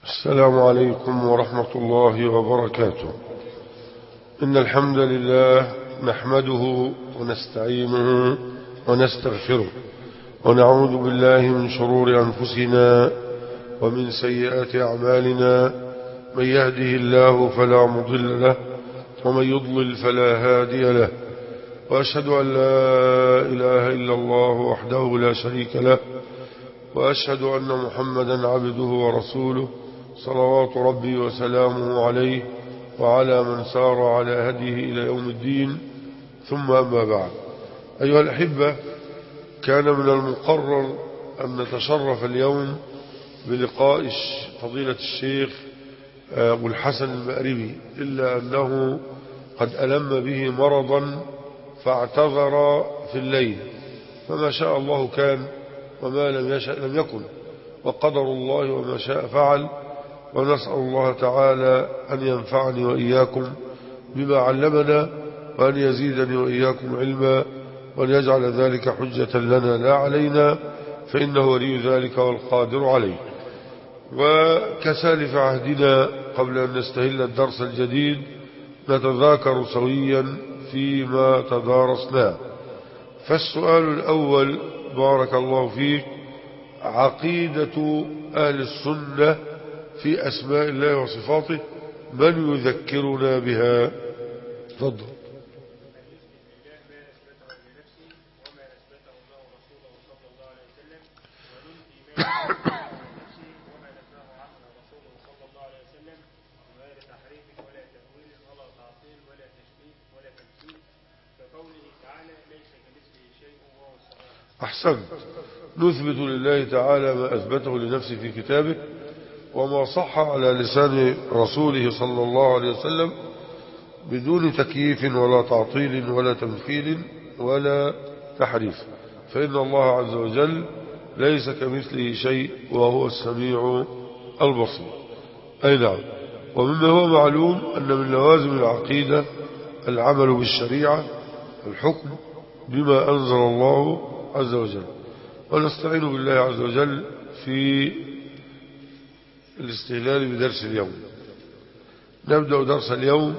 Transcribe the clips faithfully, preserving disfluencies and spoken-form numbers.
السلام عليكم ورحمة الله وبركاته. إن الحمد لله نحمده ونستعينه ونستغفره ونعوذ بالله من شرور أنفسنا ومن سيئات أعمالنا. من يهده الله فلا مضل له ومن يضلل فلا هادي له، وأشهد أن لا إله إلا الله وحده لا شريك له، وأشهد أن محمدا عبده ورسوله صلوات ربي وسلامه عليه وعلى من سار على هديه إلى يوم الدين. ثم أما بعد، أيها الأحبة، كان من المقرر أن نتشرف اليوم بلقاء فضيلة الشيخ أبو الحسن المأربي، إلا أنه قد ألم به مرضا فاعتذر في الليل، فما شاء الله كان وما لم يشأ لم يكن، وقدر الله وما شاء فعل. ونسأل الله تعالى أن ينفعني وإياكم بما علمنا، وأن يزيدني وإياكم علما، وأن يجعل ذلك حجة لنا لا علينا، فإنه ولي ذلك والقادر عليه. وكسالف عهدنا قبل أن نستهل الدرس الجديد نتذاكر سويا فيما تدارسناه. فالسؤال الأول بارك الله فيك: عقيدة أهل السنة في أسماء الله وصفاته، من يذكرنا بها؟ تفضل. أحسنت. نثبت لله تعالى ما أثبته لنفسه في كتابه وما صح على لسان رسوله صلى الله عليه وسلم بدون تكييف ولا تعطيل ولا تمثيل ولا تحريف، فإن الله عز وجل ليس كمثله شيء وهو السميع البصير. أي نعم. ومما هو معلوم أن من لوازم العقيدة العمل بالشريعة، الحكم بما أنزل الله عز وجل. ونستعين بالله عز وجل في الاستهلال بدرس اليوم. نبدأ درس اليوم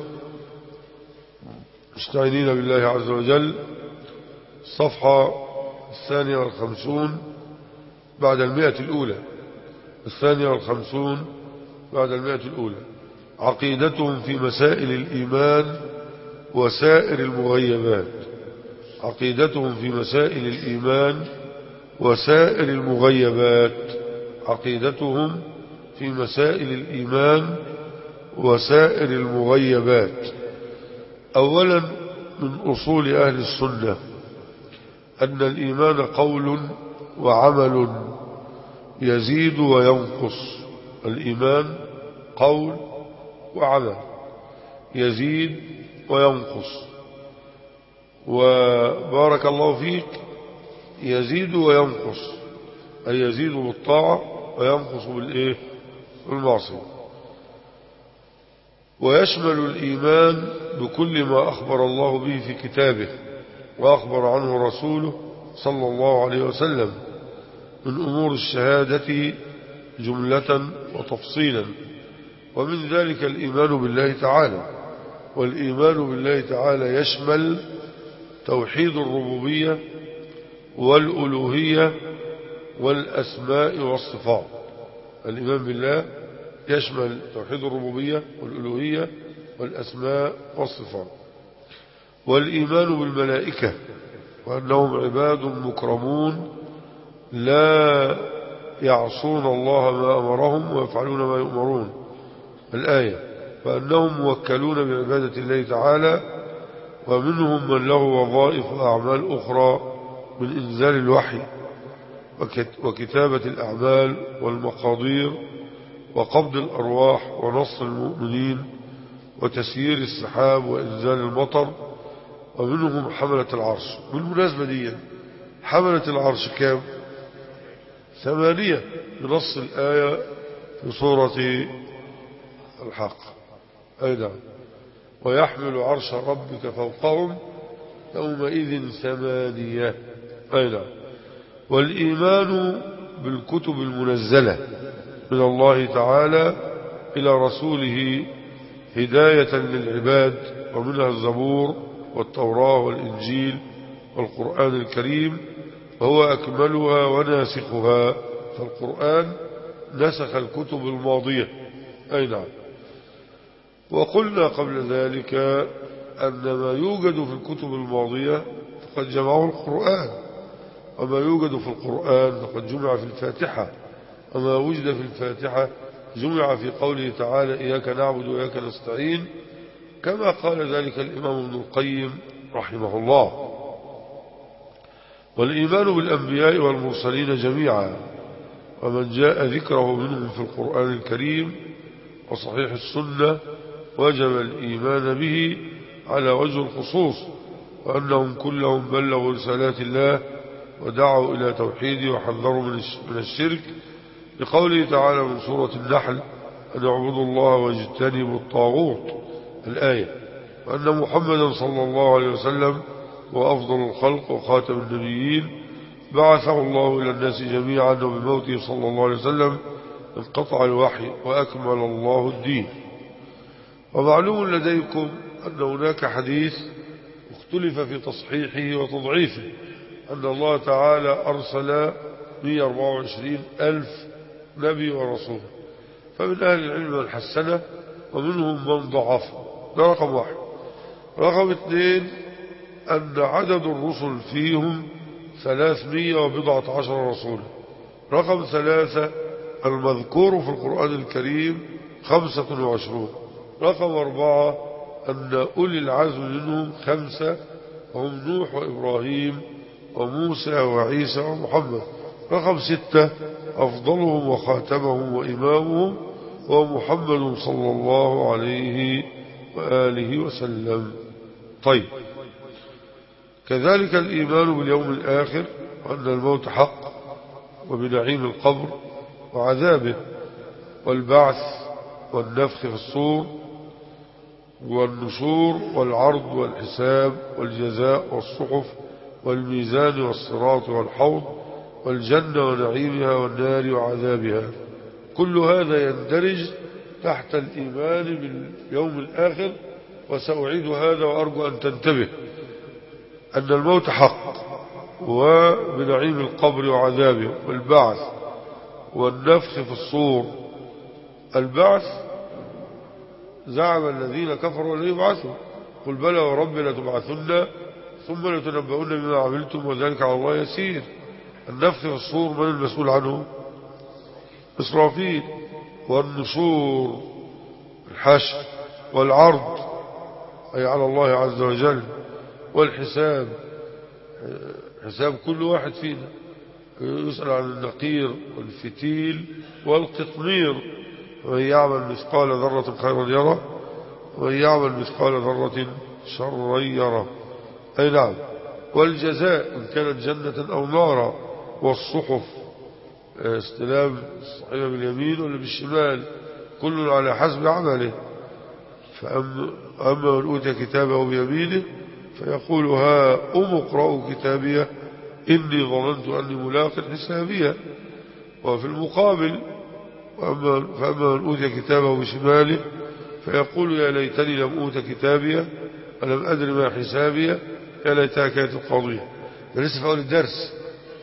مستعينين بالله عز وجل، الصفحة الثانية والخمسون بعد المئة الأولى، الثانية والخمسون بعد المئة الأولى. عقيدتهم في مسائل الإيمان وسائر المغيبات. عقيدتهم في مسائل الإيمان وسائر المغيبات. عقيدتهم في مسائل الإيمان وسائر المغيبات. أولا، من أصول أهل السنة أن الإيمان قول وعمل يزيد وينقص. الإيمان قول وعمل يزيد وينقص. وبارك الله فيك، يزيد وينقص، أي يزيد بالطاعة وينقص بالإيه؟ بالمعصية. ويشمل الإيمان بكل ما أخبر الله به في كتابه وأخبر عنه رسوله صلى الله عليه وسلم من أمور الشهادة جملة وتفصيلا. ومن ذلك الإيمان بالله تعالى. والإيمان بالله تعالى يشمل توحيد الربوبية والألوهية والأسماء والصفات. الإيمان بالله يشمل توحيد الربوبية والألوهية والأسماء والصفات. والإيمان بالملائكة وأنهم عباد مكرمون لا يعصون الله ما أمرهم ويفعلون ما يؤمرون. الآية. وأنهم موكلون بعبادة الله تعالى، ومنهم من له وظائف وأعمال أخرى من إنزال الوحي وكتابة الأعمال والمقادير وقبض الأرواح ونصر المؤمنين وتسيير السحاب وإنزال المطر. ومنهم حملة العرش. بالمناسبة دي حملة العرش كام؟ ثمانية بنص الآية في سورة الحق. أي نعم. ويحمل عرش ربك فوقهم يومئذ ثمانية. أي نعم. والإيمان بالكتب المنزلة من الله تعالى إلى رسوله هداية للعباد، ومنها الزبور والتوراة والإنجيل والقرآن الكريم، وهو أكملها وناسخها. فالقرآن نسخ الكتب الماضية. أي نعم. وقلنا قبل ذلك أن ما يوجد في الكتب الماضية فقد جمعه القرآن، وما يوجد في القرآن فقد جمع في الفاتحة، وما وجد في الفاتحة جمع في قوله تعالى إياك نعبد وإياك نستعين، كما قال ذلك الإمام ابن القيم رحمه الله. والإيمان بالأنبياء والمرسلين جميعا، ومن جاء ذكره منهم في القرآن الكريم وصحيح السنة وجب الإيمان به على وجه الخصوص، وأنهم كلهم بلغوا رسالات الله ودعوا إلى توحيده وحذروا من الشرك، لقوله تعالى من سورة النحل أن اعبدوا الله واجتنبوا الطاغوت الآية. وأن محمدا صلى الله عليه وسلم وأفضل الخلق وخاتم النبيين بعثه الله إلى الناس جميعا، وبموته صلى الله عليه وسلم انقطع الوحي وأكمل الله الدين. ومعلوم لديكم أن هناك حديث اختلف في تصحيحه وتضعيفه، أن الله تعالى أرسل مئة وأربعة وعشرين ألف نبي ورسول، فمن أهل العلم من حسنه ومنهم من ضعفه. ده رقم واحد. رقم اثنين أن عدد الرسل فيهم ثلاثمية وبضعة عشر رسولا. رقم ثلاثة المذكور في القرآن الكريم خمسة وعشرون. رقم أربعة أن أولي العزم منهم خمسة، وهم نوح وإبراهيم وموسى وعيسى ومحمد. رقم ستة أفضلهم وخاتمهم وإمامهم هو محمد صلى الله عليه وآله وسلم. طيب، كذلك الإيمان باليوم الآخر، وأن الموت حق، وبنعيم القبر وعذابه، والبعث والنفخ في الصور والنشور والعرض والحساب والجزاء والصحف والميزان والصراط والحوض والجنة ونعيمها والنار وعذابها. كل هذا يندرج تحت الإيمان باليوم الآخر. وسأعيد هذا وأرجو أن تنتبه أن الموت حق، وبنعيم القبر وعذابه، والبعث والنفخ في الصور. البعث زعم الذين كفروا لن يبعثوا، قل بلى وربي لتبعثن ثم لتنبؤن بما عملتم وذلك على الله يسير. النفخ في الصور من المسؤول عنه؟ إسرافيل. والنشور الحشر، والعرض أي على الله عز وجل، والحساب حساب كل واحد فينا، يسأل عن النقير والفتيل والقطمير، ومن يعمل مثقال ذرة خيرا يره ومن يعمل مثقال ذرة شرا يره. أي نعم. والجزاء إن كانت جنة أو نارا. والصحف استلام الصحيفة باليمين ولا بالشمال، كل على حسب عمله. فأما من أوتي كتابه بيمينه فيقول ها أم اقرأوا كتابيه إني ظننت أني ملاق حسابيه. وفي المقابل فأما من أوتي كتابه بشماله فيقول يا ليتني لم أوت كتابيه ولم أدر ما حسابيه يا ليتها كانت القاضية. ده لسه في أول الدرس،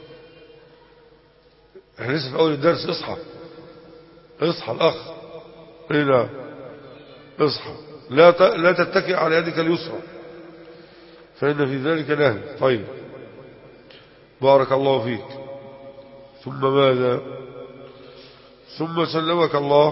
احنا لسه في أول الدرس. اصحى اصحى الأخ هنا، اصحى، لا لا تتكئ على يدك اليسرى فإن في ذلك نهي. طيب، بارك الله فيك. ثم ماذا؟ ثم سلمك الله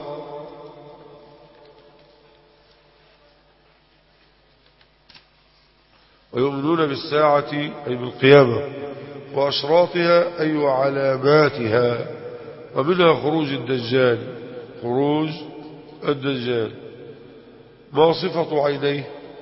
ويؤمنون بالساعة أي بالقيامة وأشراطها أي وعلاماتها، ومنها خروج الدجال. خروج الدجال. ما صفة عينيه؟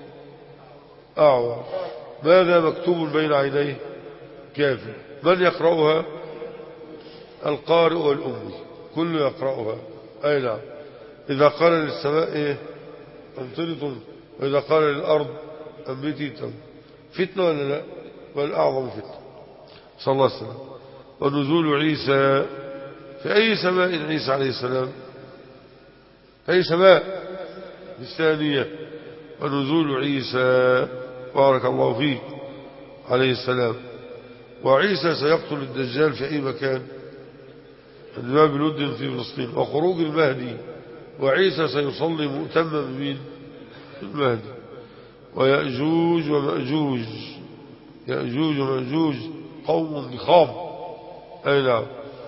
أعور. ماذا مكتوب بين عينيه؟ كافر. من يقرأها؟ القارئ والأمي، كل يقرأها. أي نعم. إذا قال للسماء إيه؟ أمطري تمطر، وإذا قال للأرض أنبتي تنبت. فتنة ولا لا؟ والأعظم فتنة. صلى الله عليه وسلم. ونزول عيسى في أي سماء عيسى عليه السلام؟ أي سماء؟ الثانية. ونزول عيسى بارك الله فيك عليه السلام. وعيسى سيقتل الدجال في أي مكان؟ عند باب لد في فلسطين. وخروج المهدي. وعيسى سيصلي مؤتما بمين؟ المهدي. ويأجوج ومأجوج. يأجوج ومأجوج قوم ضخام. أي نعم.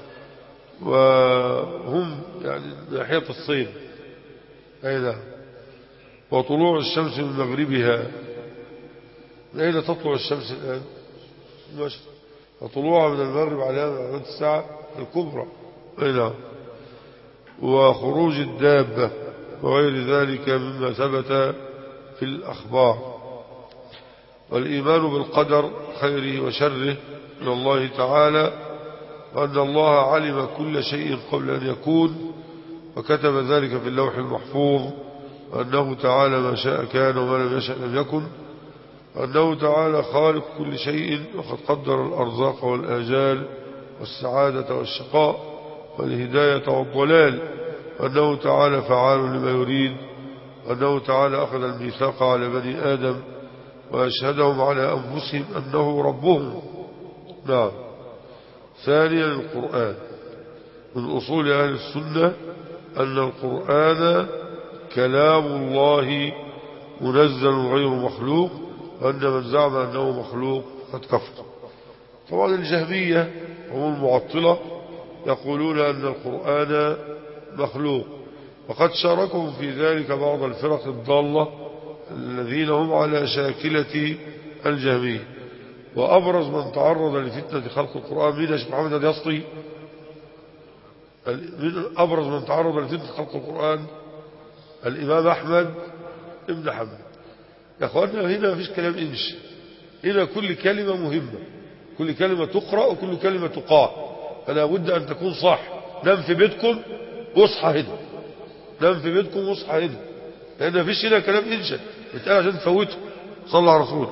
وهم يعني ناحية الصين. أي نعم. وطلوع الشمس من مغربها. من أين تطلع الشمس الآن؟ المشرق. وطلوعها من المغرب على علامة الساعة الكبرى. أي نعم. وخروج الدابة وغير ذلك مما ثبت في الأخبار. والإيمان بالقدر خيره وشره من الله تعالى، وأن الله علم كل شيء قبل أن يكون وكتب ذلك في اللوح المحفوظ، وأنه تعالى ما شاء كان وما لم يشأ لم يكن، وأنه تعالى خالق كل شيء وقد قدر الأرزاق والآجال والسعادة والشقاء والهداية والضلال، وأنه تعالى فعال لما يريد، وأنه تعالى أخذ الميثاق على بني آدم وأشهدهم على أنفسهم أنه ربهم. نعم. ثانيا القرآن. من أصول أهل السنة أن القرآن كلام الله منزل غير مخلوق، وأن من زعم أنه مخلوق قد كفر. طبعا الجهمية هم المعطلة يقولون أن القرآن مخلوق، وقد شاركهم في ذلك بعض الفرق الضالة الذين هم على شاكلة الجهمية. وأبرز من تعرض لفتنة خلق القرآن من الشيخ محمد اليسطي. من أبرز من تعرض لفتنة خلق القرآن الإمام أحمد ابن حنبل. يا أخوانا هنا مفيش كلام إنش، هنا كل كلمة مهمة، كل كلمة تقرأ وكل كلمة تقال، فلا بد أن تكون صح. نام في بيتكم واصحى هنا، نام في بيتكم واصحى هنا، لأن مفيش هنا كلام إنشاء بتقال عشان تفوته. صلى على رسول.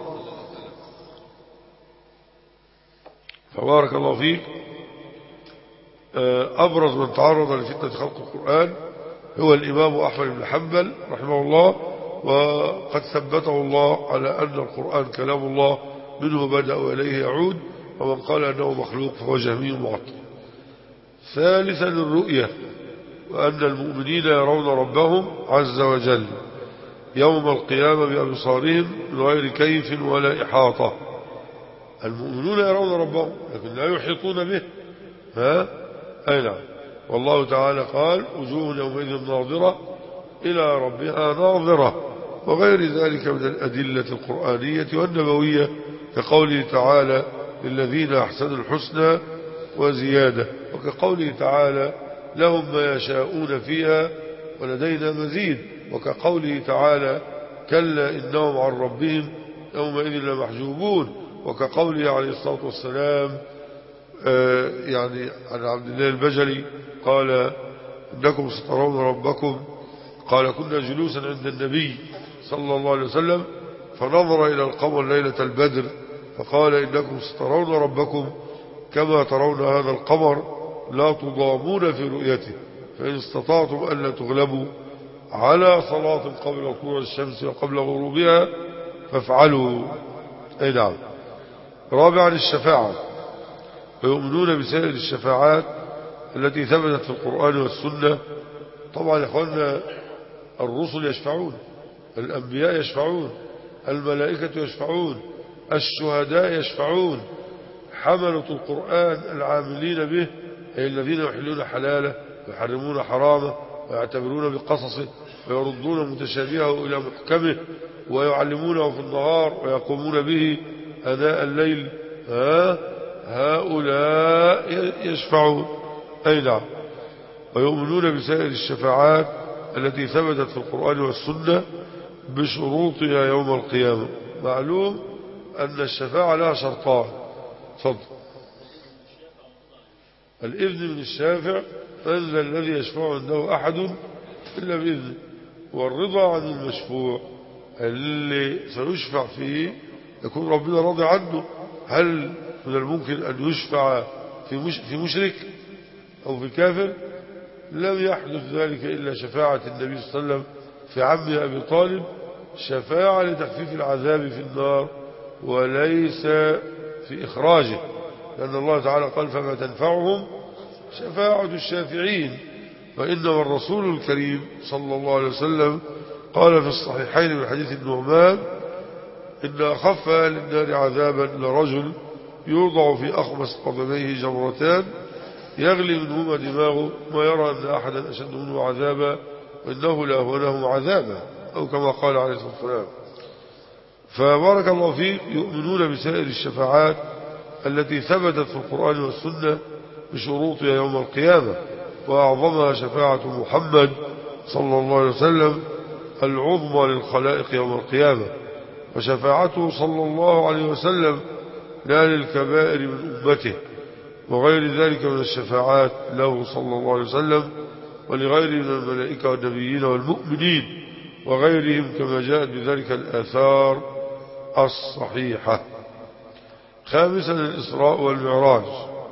فبارك الله فيك. أبرز من تعرض لفتنة خلق القرآن هو الإمام أحمد بن حنبل رحمه الله، وقد ثبته الله على أن القرآن كلام الله منه بدأ وإليه يعود، ومن قال أنه مخلوق فهو جهمي معطل. ثالثا الرؤية، وأن المؤمنين يرون ربهم عز وجل يوم القيامة بأبصارهم من غير كيف ولا إحاطة. المؤمنون يرون ربهم لكن لا يحيطون به. ها؟ أي نعم. والله تعالى قال وجوه يومئذ ناظرة إلى ربها ناظرة، وغير ذلك من الأدلة القرآنية والنبوية، كقوله تعالى للذين أحسنوا الحسنى وزيادة، وكقوله تعالى لهم ما يشاءون فيها ولدينا مزيد، وكقوله تعالى كلا إنهم عن ربهم يومئذ لمحجوبون، وكقوله عليه الصلاة والسلام آه يعني عن عبد الله البجلي قال إنكم سترون ربكم، قال كنا جلوسا عند النبي صلى الله عليه وسلم فنظر إلى القمر ليلة البدر فقال إنكم سترون ربكم كما ترون هذا القمر لا تضامون في رؤيته، فإن استطعتم أن لا تغلبوا على صلاة قبل طلوع الشمس وقبل غروبها فافعلوا. أي نعم. رابعا الشفاعة، ويؤمنون بسائر الشفاعات التي ثبتت في القرآن والسنة. طبعا يا أخوانا الرسل يشفعون، الأنبياء يشفعون، الملائكة يشفعون، الشهداء يشفعون، حملة القرآن العاملين به أي الذين يحلون حلاله ويحرمون حرامه ويعتبرون بقصصه ويردون متشابهه إلى محكمه ويعلمونه في النهار ويقومون به أناء الليل، ها هؤلاء يشفعون. أي نعم. ويؤمنون بسائر الشفاعات التي ثبتت في القرآن والسنة بشروطها يوم القيامة. معلوم أن الشفاعة لها شرطان. صدق الإذن من الشافع، من ذا الذي يشفع عنده أحد إلا بإذنه، والرضا عن المشفوع اللي سيشفع فيه يكون ربنا راضي عنه. هل من الممكن أن يشفع في مش في مشرك أو في كافر لم يحدث ذلك إلا شفاعة النبي صلى الله عليه وسلم في عمه أبي طالب، شفاعة لتخفيف العذاب في النار وليس في إخراجه، لأن الله تعالى قال فما تنفعهم شفاعة الشافعين. وإنما الرسول الكريم صلى الله عليه وسلم قال في الصحيحين من حديث النعمان إن أخف أهل النار عذابا لرجل يوضع في أخمص قدميه جمرتان يغلي منهما دماغه ويرى أن أحدا أشد منه عذابا وإنه لأهونه عذابا، أو كما قال عليه الصلاة والسلام. فبارك الله فيك يؤمنون بسائر الشفاعات التي ثبتت في القرآن والسنة بشروطها يوم القيامة، وأعظمها شفاعة محمد صلى الله عليه وسلم العظمى للخلائق يوم القيامة، وشفاعته صلى الله عليه وسلم لأهل الكبائر من أمته، وغير ذلك من الشفاعات له صلى الله عليه وسلم ولغيره من الملائكة والنبيين والمؤمنين وغيرهم كما جاءت بذلك الآثار الصحيحة. خامسا الإسراء والمعراج.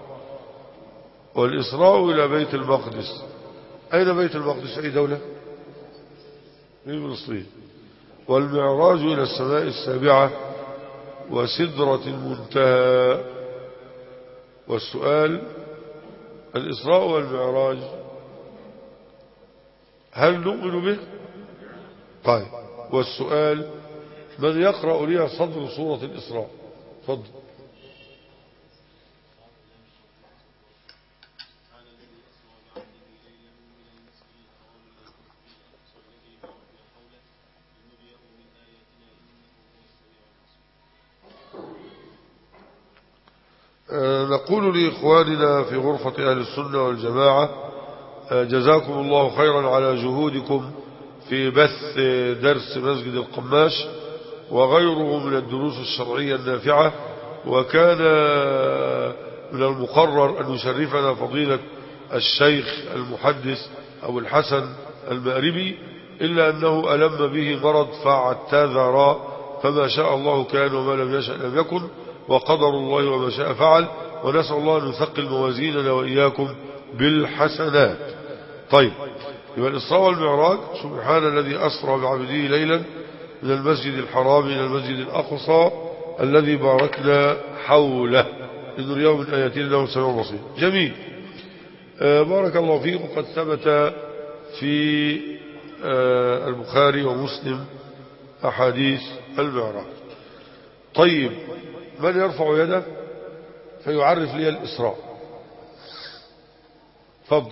والإسراء إلى بيت المقدس. أين بيت المقدس؟ أي دولة؟ من فلسطين. والمعراج إلى السماء السابعة وسدرة المنتهى. والسؤال الإسراء والمعراج هل نؤمن به؟ طيب، والسؤال من يقرأ لي صدر سورة الإسراء؟ تفضل. نقول لإخواننا في غرفة أهل السنة والجماعة جزاكم الله خيرا على جهودكم في بث درس مسجد القماش وغيره من الدروس الشرعية النافعة. وكان من المقرر أن يشرفنا فضيلة الشيخ المحدث أبو الحسن المأربي، إلا أنه ألم به مرض فاعتذر، فما شاء الله كان وما لم يشأ لم يكن، وقدر الله وما شاء فعل. ونسأل الله أن يثقل موازيننا وإياكم بالحسنات. طيب، يبقى الإسراء والمعراج سبحان الذي أسرى بعبده ليلا من المسجد الحرام إلى المسجد الأقصى الذي باركنا حوله لنريه من آياتنا إنه سميع بصير. جميل. آه بارك الله فيكم. قد ثبت في آه البخاري ومسلم أحاديث المعراج. طيب، من يرفع يده فيعرف لي الإسراء؟ فضل.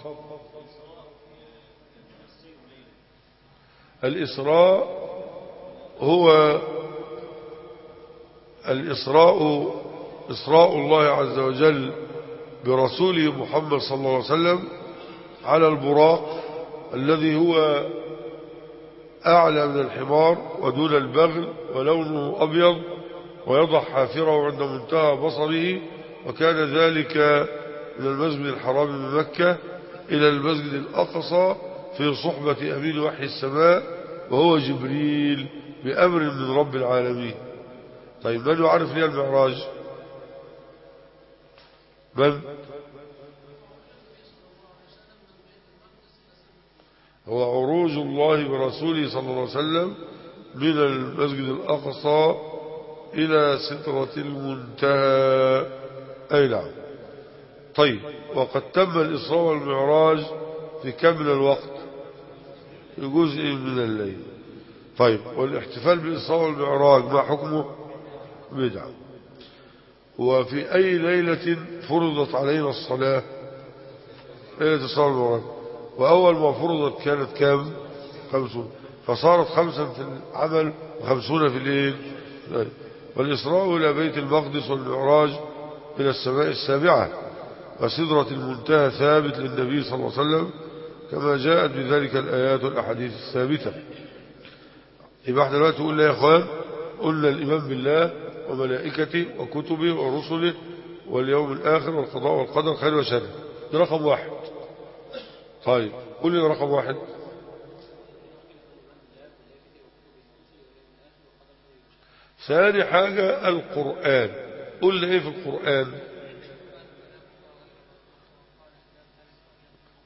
الإسراء هو الإسراء إسراء الله عز وجل برسوله محمد صلى الله عليه وسلم على البراق الذي هو أعلى من الحمار ودون البغل ولونه أبيض، ويضع حافره عند منتهى بصره. وكان ذلك من المسجد الحرام من مكة إلى المسجد الأقصى في صحبة أمين وحي السماء وهو جبريل بأمر من رب العالمين. طيب، من يعرف لي المعراج؟ من هو عروج الله برسوله صلى الله عليه وسلم من المسجد الأقصى إلى سدرة المنتهى. أي نعم. طيب، وقد تم الإسراء والمعراج في كم من الوقت؟ في جزء من الليل. طيب، والاحتفال بالإسراء والمعراج ما حكمه؟ بدعة. وفي أي ليلة فرضت علينا الصلاة؟ ليلة الإسراء والمعراج. وأول ما فرضت كانت كام؟ خمسون، فصارت خمسا في العمل وخمسون في الليل. والإسراء إلى بيت المقدس والمعراج إلى السماء السابعة وسدرة المنتهى ثابت للنبي صلى الله عليه وسلم كما جاءت بذلك الآيات والأحاديث الثابتة. يبقى احنا دلوقتي قلنا يا اخوان، قلنا الإيمان بالله وملائكته وكتبه ورسله واليوم الآخر والقضاء والقدر خير وشر. ده رقم واحد. طيب، قل لنا رقم واحد. ثاني حاجة القرآن. قل لنا ايه في القرآن؟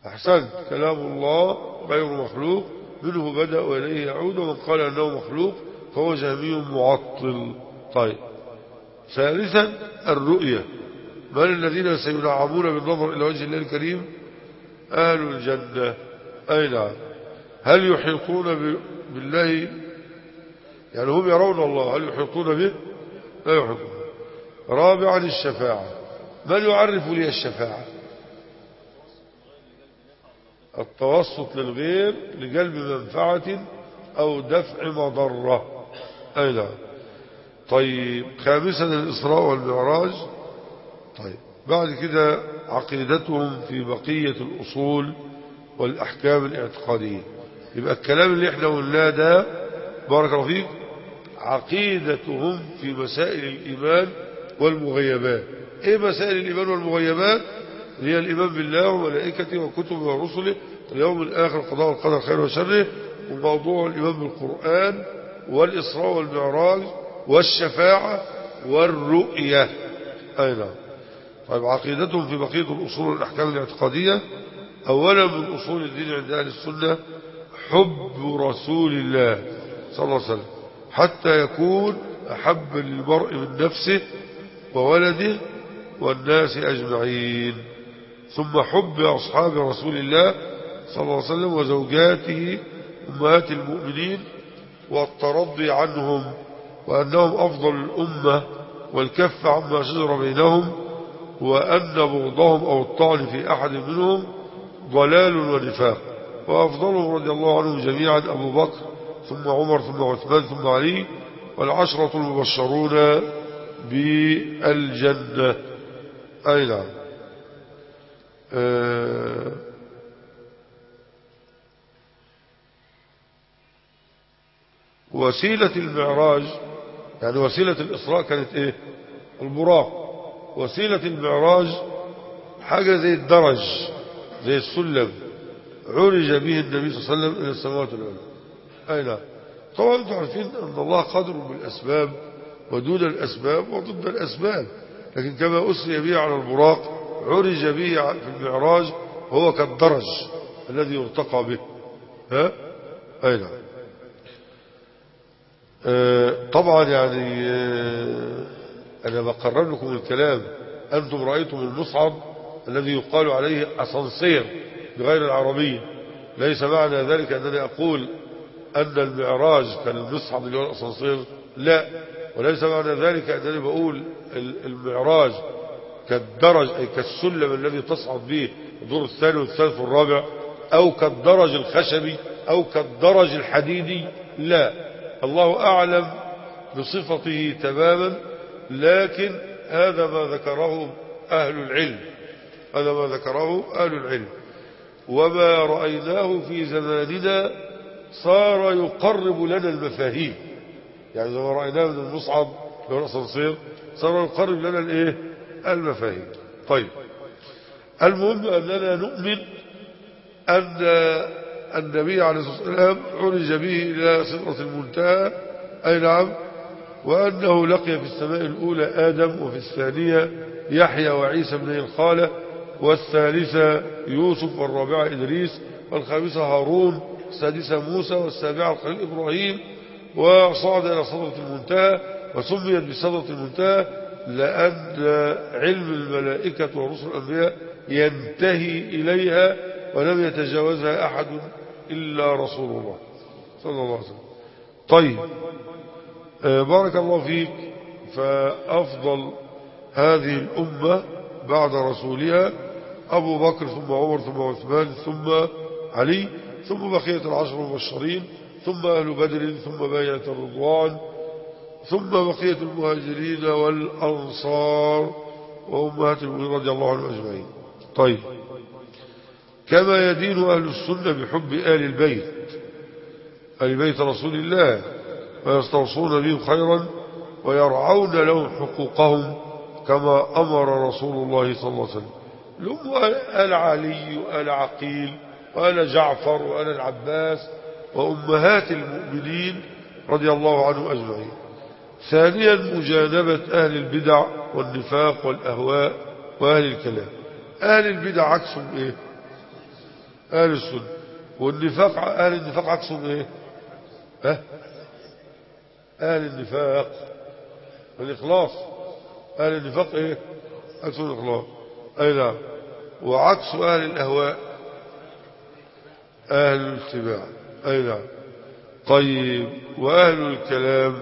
أحسنت، كلام الله غير مخلوق، منه بدأ وإليه يعود، ومن قال أنه مخلوق فهو جهمي معطل. طيب، ثالثا الرؤية. من الذين سينعمون بالنظر إلى وجه الله الكريم؟ أهل الجنة. أي نعم. هل يحيطون بالله؟ يعني هم يرون الله، هل يحيطون به؟ لا يحيطون. رابعا الشفاعة. من يعرف لي الشفاعة؟ التوسط للغير لجلب منفعة أو دفع مضرة. أي نعم. طيب، خامسا الإسراء والمعراج. طيب، بعد كده عقيدتهم في بقية الأصول والأحكام الاعتقادية. يبقى الكلام اللي احنا قلناه ده بارك الله فيك عقيدتهم في مسائل الإيمان والمغيبات. ايه مسائل الإيمان والمغيبات؟ هي الإيمان بالله وملائكته وكتبه ورسله اليوم الآخر، القضاء والقدر خير وشره، وموضوع الإيمان بالقرآن والإسراء والمعراج والشفاعة والرؤية. أي نعم. طيب، عقيدتهم في بقية الأصول والأحكام الاعتقادية. أولا من أصول الدين عند أهل السنة حب رسول الله صلى الله عليه وسلم حتى يكون أحب للمرء من نفسه وولده والناس أجمعين. ثم حب أصحاب رسول الله صلى الله عليه وسلم وزوجاته أمهات المؤمنين والترضي عنهم وأنهم أفضل الأمة والكف عما شجر بينهم، وأن بغضهم أو الطعن في أحد منهم ضلال ونفاق. وأفضلهم رضي الله عنهم جميعا أبو بكر ثم عمر ثم عثمان ثم علي، والعشرة المبشرون بالجنة. أي نعم. أه وسيلة المعراج، يعني وسيلة الإسراء كانت إيه؟ البراق. وسيلة المعراج حاجة زي الدرج، زي السلم، عرج به النبي صلى الله عليه وسلم إلى السماوات العلى. أي نعم. طبعا انتم عارفين أن الله قادر بالأسباب ودون الأسباب وضد الأسباب، لكن كما أسري به على البراق عرج به في المعراج هو كالدرج الذي يرتقى به. ها؟ أي نعم. آه طبعا يعني آه أنا بقرر لكم الكلام. أنتم رأيتم المصعد الذي يقال عليه أسانسير بغير العربية. ليس معنى ذلك أنني أقول أن المعراج كان المصعد اللي هو الأسانسير، لا. وليس معنى ذلك أنني بقول المعراج كالدرج أي كالسلم الذي تصعد به الدور الثاني والثالث والرابع، أو كالدرج الخشبي أو كالدرج الحديدي، لا. الله أعلم بصفته تماما، لكن هذا ما ذكره أهل العلم، هذا ما ذكره أهل العلم. وما رأيناه في زماننا صار يقرب لنا المفاهيم، يعني ما رأيناه من المصعد من الأسانسير صار يقرب لنا الايه المفاهيم. طيب، المهم أننا نؤمن أن النبي عليه الصلاة والسلام عرج به إلى سدرة المنتهى. أي نعم. وأنه لقي في السماء الأولى آدم، وفي الثانية يحيى وعيسى بن الخالة، والثالثة يوسف، والرابعة إدريس، والخامسة هارون، السادسة موسى، والسابعة الخليل إبراهيم. وصعد إلى سدرة المنتهى، وسميت بسدرة المنتهى لأن علم الملائكة ورسل الأنبياء ينتهي إليها ولم يتجاوزها أحد إلا رسول الله صلى الله عليه وسلم. طيب، بارك الله فيك. فأفضل هذه الأمة بعد رسولها أبو بكر ثم عمر ثم عثمان ثم علي، ثم بقية العشر المبشرين، ثم أهل بدر، ثم بيعة الرضوان، ثم بقية المهاجرين والأنصار وأمهات المؤمنين رضي الله عنهم أجمعين. طيب، كما يدين أهل السنة بحب آل البيت، آل بيت رسول الله، ويستوصون بهم خيرا ويرعون لهم حقوقهم كما أمر رسول الله صلى الله عليه وسلم. لهم آل علي وآل عقيل وآل جعفر وآل العباس وأمهات المؤمنين رضي الله عنهم أجمعين. ثانيا مجانبة أهل البدع والنفاق والأهواء وأهل الكلام. أهل البدع عكسهم إيه؟ أهل السنة. والنفاق أهل النفاق عكسهم إيه؟ أه؟ أهل النفاق الإخلاص. أهل النفاق إيه؟ عكسهم الإخلاص. أي نعم. وعكس أهل الأهواء أهل الاتباع. أي نعم. طيب وأهل الكلام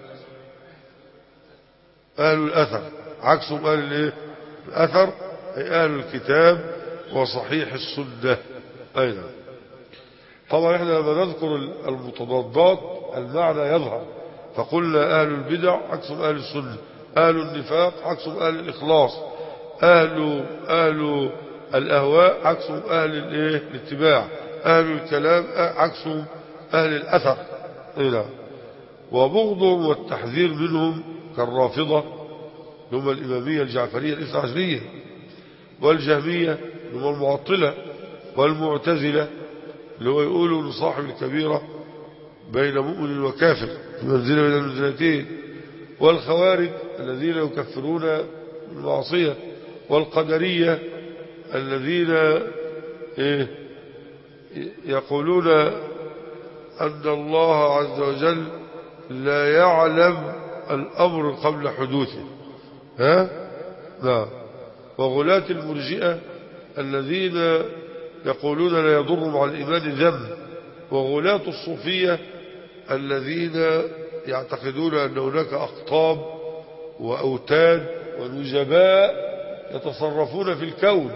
أهل الأثر، عكسهم أهل الإيه؟ الأثر أي أهل الكتاب وصحيح السنة. أي نعم. طبعا احنا لما نذكر المتضادات المعنى يظهر، فقلنا أهل البدع عكسهم أهل السنة، أهل النفاق عكسهم أهل الإخلاص، أهل, أهل الأهواء عكسهم أهل الإيه؟ الاتباع، أهل الكلام عكسهم أهل الأثر. أي نعم. وبغضهم والتحذير منهم كالرافضة هم الإمامية الجعفرية الاثنى عشرية، والجهمية هم المعطلة، والمعتزلة اللي هو يقولوا لصاحب الكبيرة بين مؤمن وكافر في منزلة بين المنزلتين، والخوارج الذين يكفرون المعصية، والقدرية الذين إيه يقولون أن الله عز وجل لا يعلم الأمر قبل حدوثه. ها؟ نعم. وغلاة المرجئة الذين يقولون لا يضر مع الإيمان ذنب، وغلاة الصوفية الذين يعتقدون أن هناك أقطاب وأوتاد ونجباء يتصرفون في الكون،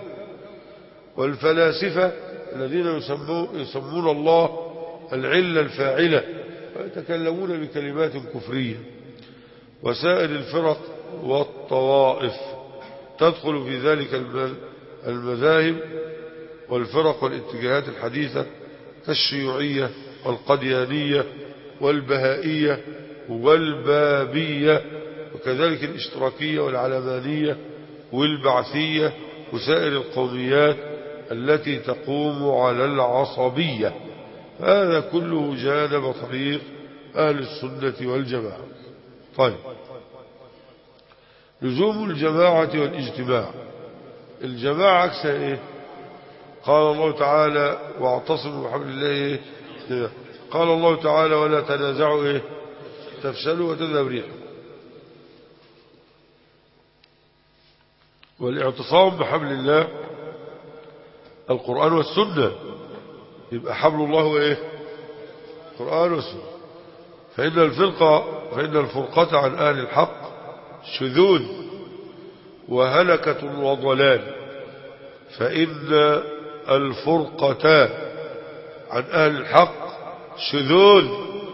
والفلاسفة الذين يسمون الله العلة الفاعلة ويتكلمون بكلمات كفرية، وسائر الفرق والطوائف تدخل في ذلك المذاهب والفرق والاتجاهات الحديثة كالشيوعية والقديانية والبهائية والبابية، وكذلك الاشتراكية والعلمانية والبعثية وسائر القوميات التي تقوم على العصبية. هذا كله جانب طريق أهل السنة والجماعة. طيب لزوم الجماعة والاجتماع. الجماعة عكسها ايه؟ قال الله تعالى واعتصموا بحبل الله ايه؟ قال الله تعالى ولا تنازعوا ايه؟ تفشلوا وتذهب ريحكم. والاعتصام بحبل الله القرآن والسنة، يبقى حبل الله هو ايه؟ القرآن والسنة. فإن الفرقة فإن الفرقة عن أهل الحق شذوذ وهلكة وضلال. فإن الفرقة عن أهل الحق شذوذ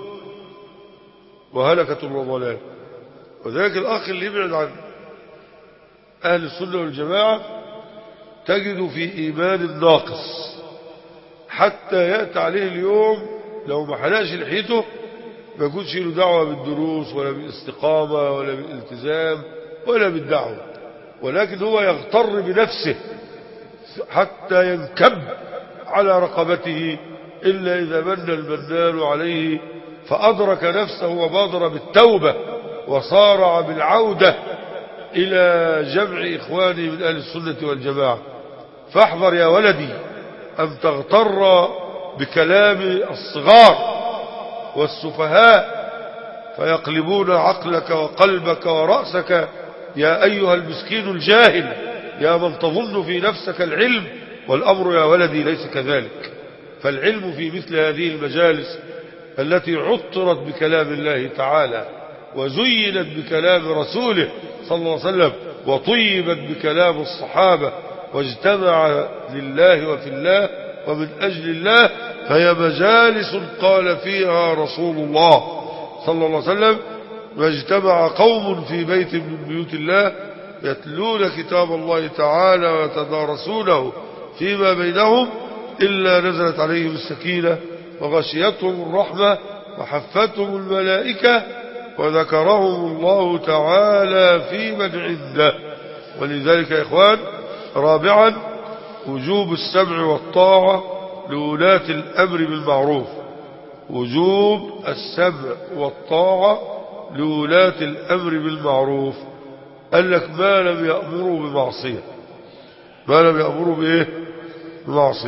وهلكة وضلال. وذلك الأخ اللي يبعد عن أهل السنة والجماعة تجد في إيمان ناقص، حتى يأتي عليه اليوم لو ما حلقش لحيته ما يكونش له دعوة بالدروس ولا بالاستقامة ولا بالالتزام ولا بالدعوة، ولكن هو يغتر بنفسه حتى ينكب على رقبته إلا إذا من المنان عليه فأدرك نفسه وبادر بالتوبة وصارع بالعودة إلى جمع إخواني من أهل السنة والجماعة. فاحذر يا ولدي أن تغتر بكلام الصغار والسفهاء فيقلبون عقلك وقلبك ورأسك يا أيها المسكين الجاهل، يا من تظن في نفسك العلم، والأمر يا ولدي ليس كذلك. فالعلم في مثل هذه المجالس التي عطرت بكلام الله تعالى وزينت بكلام رسوله صلى الله عليه وسلم وطيبت بكلام الصحابة واجتمع لله وفي الله ومن أجل الله، فهي مجالس قال فيها رسول الله صلى الله عليه وسلم واجتمع قوم في بيت من بيوت الله يتلون كتاب الله تعالى ويتدارسونه فيما بينهم إلا نزلت عليهم السكينة وغشيتهم الرحمة وحفتهم الملائكة وذكرهم الله تعالى في من عنده. ولذلك يا إخوان رابعا وجوب السمع والطاعة لولاة الأمر بالمعروف. وجوب السمع والطاعة لولاة الأمر بالمعروف. قال لك ما لم يأمروا بمعصية، ما لم يأمروا بإيه؟ بمعصية.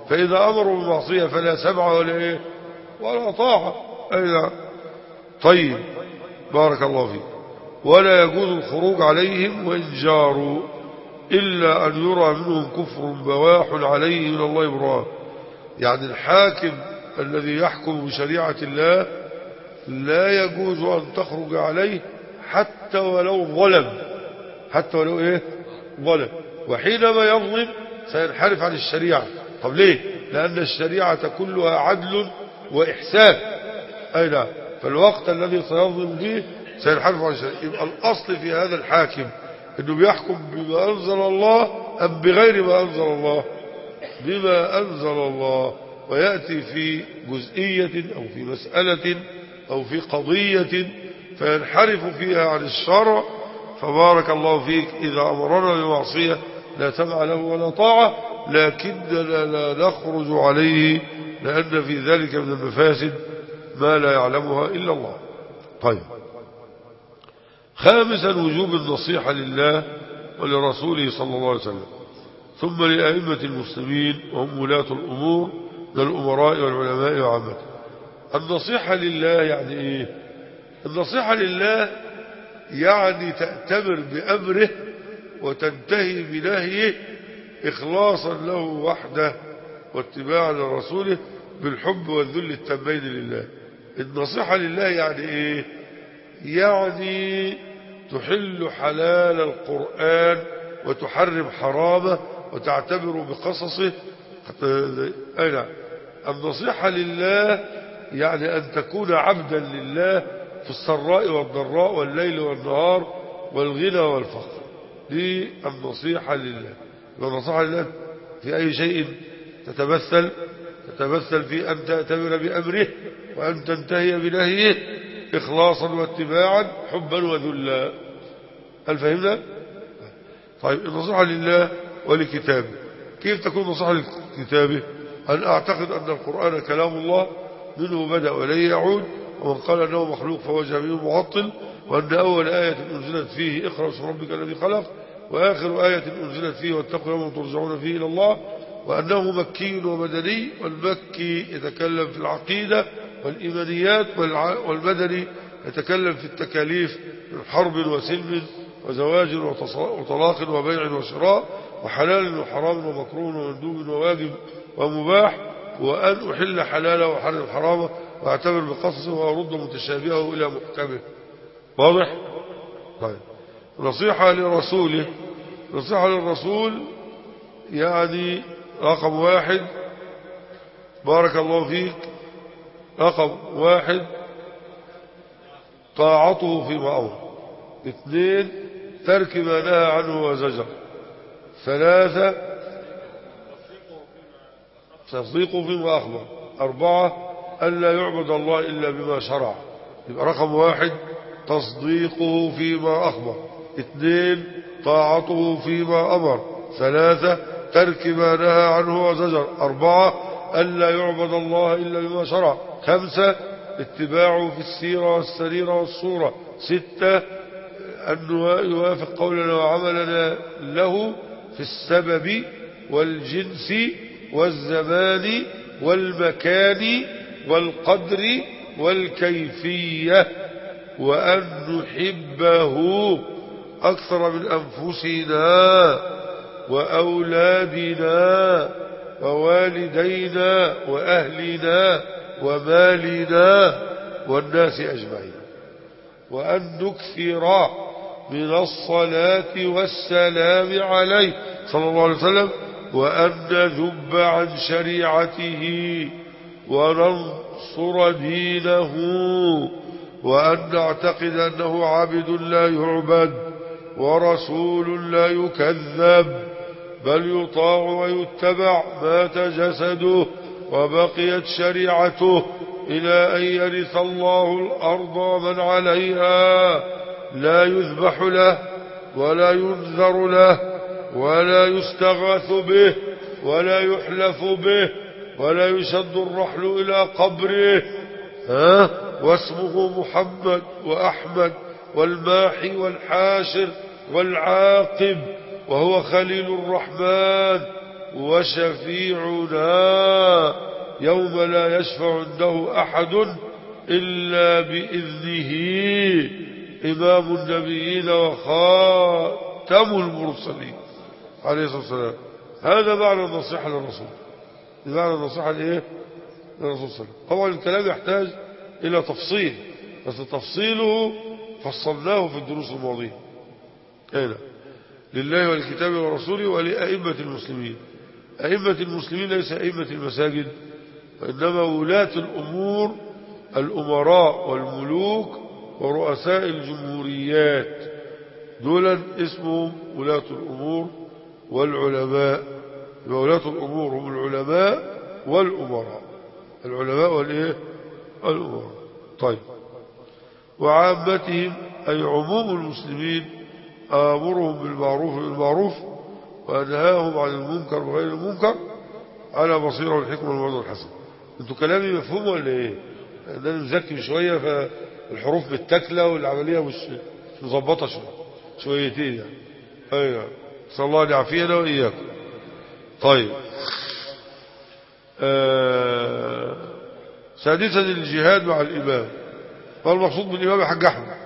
فإذا أمروا بمعصية فلا سمع ولا إيه ولا طاعة. أي طيب بارك الله فيك. ولا يجوز الخروج عليهم وإن جاروا إلا أن يرى منهم كفر بواح عليه من الله برهان. يعني الحاكم الذي يحكم بشريعة الله لا يجوز أن تخرج عليه حتى ولو ظلم، حتى ولو إيه ظلم. وحينما يظلم سينحرف عن الشريعة. طب ليه؟ لأن الشريعة كلها عدل وإحسان. أي نعم. فالوقت الذي سيظلم فيه سينحرف عن الشريعة. يبقى الأصل في هذا الحاكم أنه بيحكم بما أنزل الله أم بغير ما أنزل الله؟ بما أنزل الله. ويأتي في جزئية أو في مسألة أو في قضية فينحرف فيها عن الشرع، فبارك الله فيك إذا أمرنا بمعصية لا سمع له ولا طاعة، لكننا لا نخرج عليه لأن في ذلك من المفاسد ما لا يعلمها إلا الله. طيب خامسا وجوب النصيحة لله ولرسوله صلى الله عليه وسلم، ثم لأئمة المسلمين وهم ولاة الأمور من الأمراء والعلماء وعامة. النصيحة لله يعني إيه؟ النصيحة لله يعني تأتمر بأمره وتنتهي بنهيه إخلاصا له وحده واتباعا لرسوله بالحب والذل التامين لله. النصيحة لله يعني إيه؟ يعني تحل حلال القرآن وتحرم حرامه وتعتبر بقصصه. أي نعم. النصيحة لله يعني أن تكون عبدا لله في السراء والضراء والليل والنهار والغنى والفقر. دي النصيحة لله. والنصيحة لله في أي شيء تتمثل تتمثل في أن تأتمر بأمره وأن تنتهي بنهيه إخلاصا واتباعا حبا وذلا. هل فهمنا؟ طيب النصيحة لله ولكتابه. كيف تكون نصيحة لكتابه؟ أن أعتقد أن القرآن كلام الله منه بدأ وإليه يعود، ومن قال أنه مخلوق فهو جميع معطل، وأن أول آية أنزلت فيه اقرأ باسم ربك الذي خلق، وآخر آية أنزلت فيه واتقوا يوما ترجعون فيه إلى الله، وأنه مكي ومدني، والمكي يتكلم في العقيدة والإيمانيات، والمدني يتكلم في التكاليف من حرب وسلم وزواج وطلاق وبيع وشراء وحلال وحرام ومكروه ومندوب وواجب ومباح، وأن أحل حلاله وحرم حرامه واعتبر بقصصه وأرد متشابهه إلى محكمه. واضح؟ طيب نصيحة لرسوله. نصيحة للرسول يعني رقم واحد بارك الله فيك، رقم واحد طاعته فيما أمر، اثنين ترك ما نهى عنه وزجر، ثلاثة تصديقه فيما أخبر، أربعة ألا يعبد الله إلا بما شرع. يبقى رقم واحد تصديقه فيما أخبر، اثنين طاعته فيما أمر، ثلاثة ترك ما نهى عنه وزجر، أربعة ألا يعبد الله إلا بما شرع، خمسة اتباعه في السيرة والسريرة والصورة، ستة أن يوافق قولنا وعملنا له في السبب والجنس والزمان والمكان والقدر والكيفية، وأن نحبه أكثر من أنفسنا وأولادنا ووالدينا وأهلنا ومالنا والناس أجمعين، وأن نكثر من الصلاة والسلام عليه صلى الله عليه وسلم، وأن نذب عن شريعته وننصر دينه، وأن نعتقد أنه عبد لا يعبد ورسول لا يكذب، بل يطاع ويتبع مات جسده وبقيت شريعته إلى أن يرث الله الأرض ومن عليها، لا يذبح له ولا ينذر له ولا يستغاث به ولا يحلف به ولا يشد الرحل إلى قبره، ها واسمه محمد وأحمد والماحي والحاشر والعاقب، وهو خليل الرحمن وشفيعنا يوم لا يشفع عنده أحد إلا بإذنه إمام النبيين وخاتم المرسلين عليه الصلاة والسلام. هذا معنى النصيحة للرسول، معنى النصيحة لإيه؟ للرسول صلى الله عليه وسلم. طبعا الكلام يحتاج إلى تفصيل، بس تفصيله فصلناه في الدروس الماضية. هنا لله وللكتاب ورسوله ولأئمة المسلمين. أئمة المسلمين ليس أئمة المساجد، وإنما ولاة الأمور الأمراء والملوك ورؤساء الجمهوريات، دولا اسمهم ولاة الأمور والعلماء. ولاة الأمور هم العلماء والأمراء، العلماء والإيه؟ الأمراء. طيب، وعامتهم أي عموم المسلمين آمرهم بالمعروف بالمعروف وأنهاهم عن المنكر وغير المنكر على بصيرة والحكمة والموعظة الحسنة. انتوا كلامي مفهوم ولا ايه؟ انا مذكر شوية فالحروف بالتكلة والعملية مش مظبطة شويتين يعني. ايوه، صلى الله يعافينا وإياكم. طيب، آه سادسا الجهاد مع الإمام. فالمقصود بالإمام يا حاج أحمد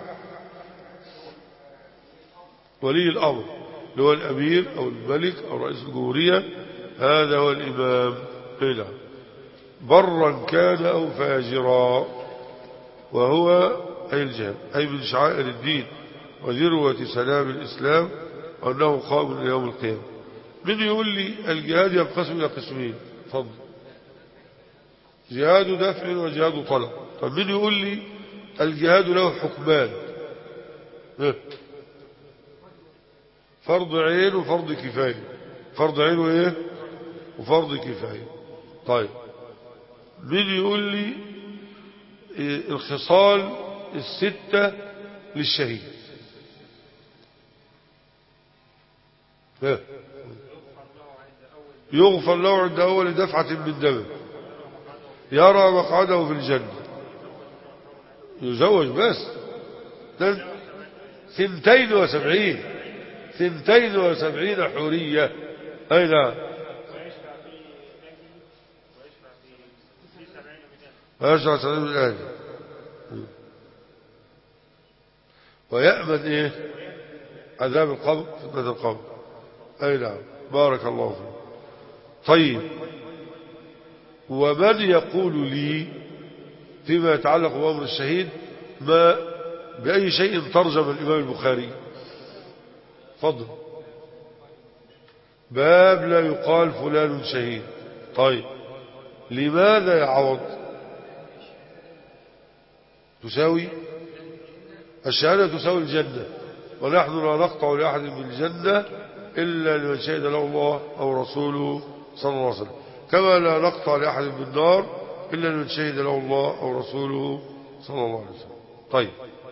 ولي الأمر اللي هو الأمير أو الملك أو رئيس الجمهورية، هذا هو الإمام. قيل برا كان أو فاجرا، وهو أي الجهاد أي من شعائر الدين وذروة سلام الإسلام، وأنه قائم إلى يوم القيامة. من يقول لي الجهاد ينقسم إلى قسمين؟ تفضل. جهاد دفع وجهاد طلب. طب من يقول لي الجهاد له حكمان؟ فرض عين وفرض كفاية. فرض عين وإيه؟ وفرض كفاية. طيب، من يقول لي الخصال الستة للشهيد؟ يغفر له عند أول دفعة من دمه، يرى مقعده في الجنة، يزوج بس ثنتين وسبعين ثنتين وسبعين حورية. أي نعم، ويشرع سبعين من أهله، ويأمن إيه؟ عذاب القبر، فتنة القبر. أي نعم، بارك الله فيك. طيب، ومن يقول لي فيما يتعلق بأمر الشهيد ما بأي شيء ترجم الإمام البخاري؟ فضل باب لا يقال فلان شهيد. طيب، لماذا يا عوض؟ تساوي الشهادة، تساوي الجنة، ونحن لا نقطع لأحد بالجنة إلا لمن شهد له الله أو رسوله صلى الله عليه وسلم، كما لا نقطع لأحد بالنار إلا لمن شهد له الله أو رسوله صلى الله عليه وسلم. طيب،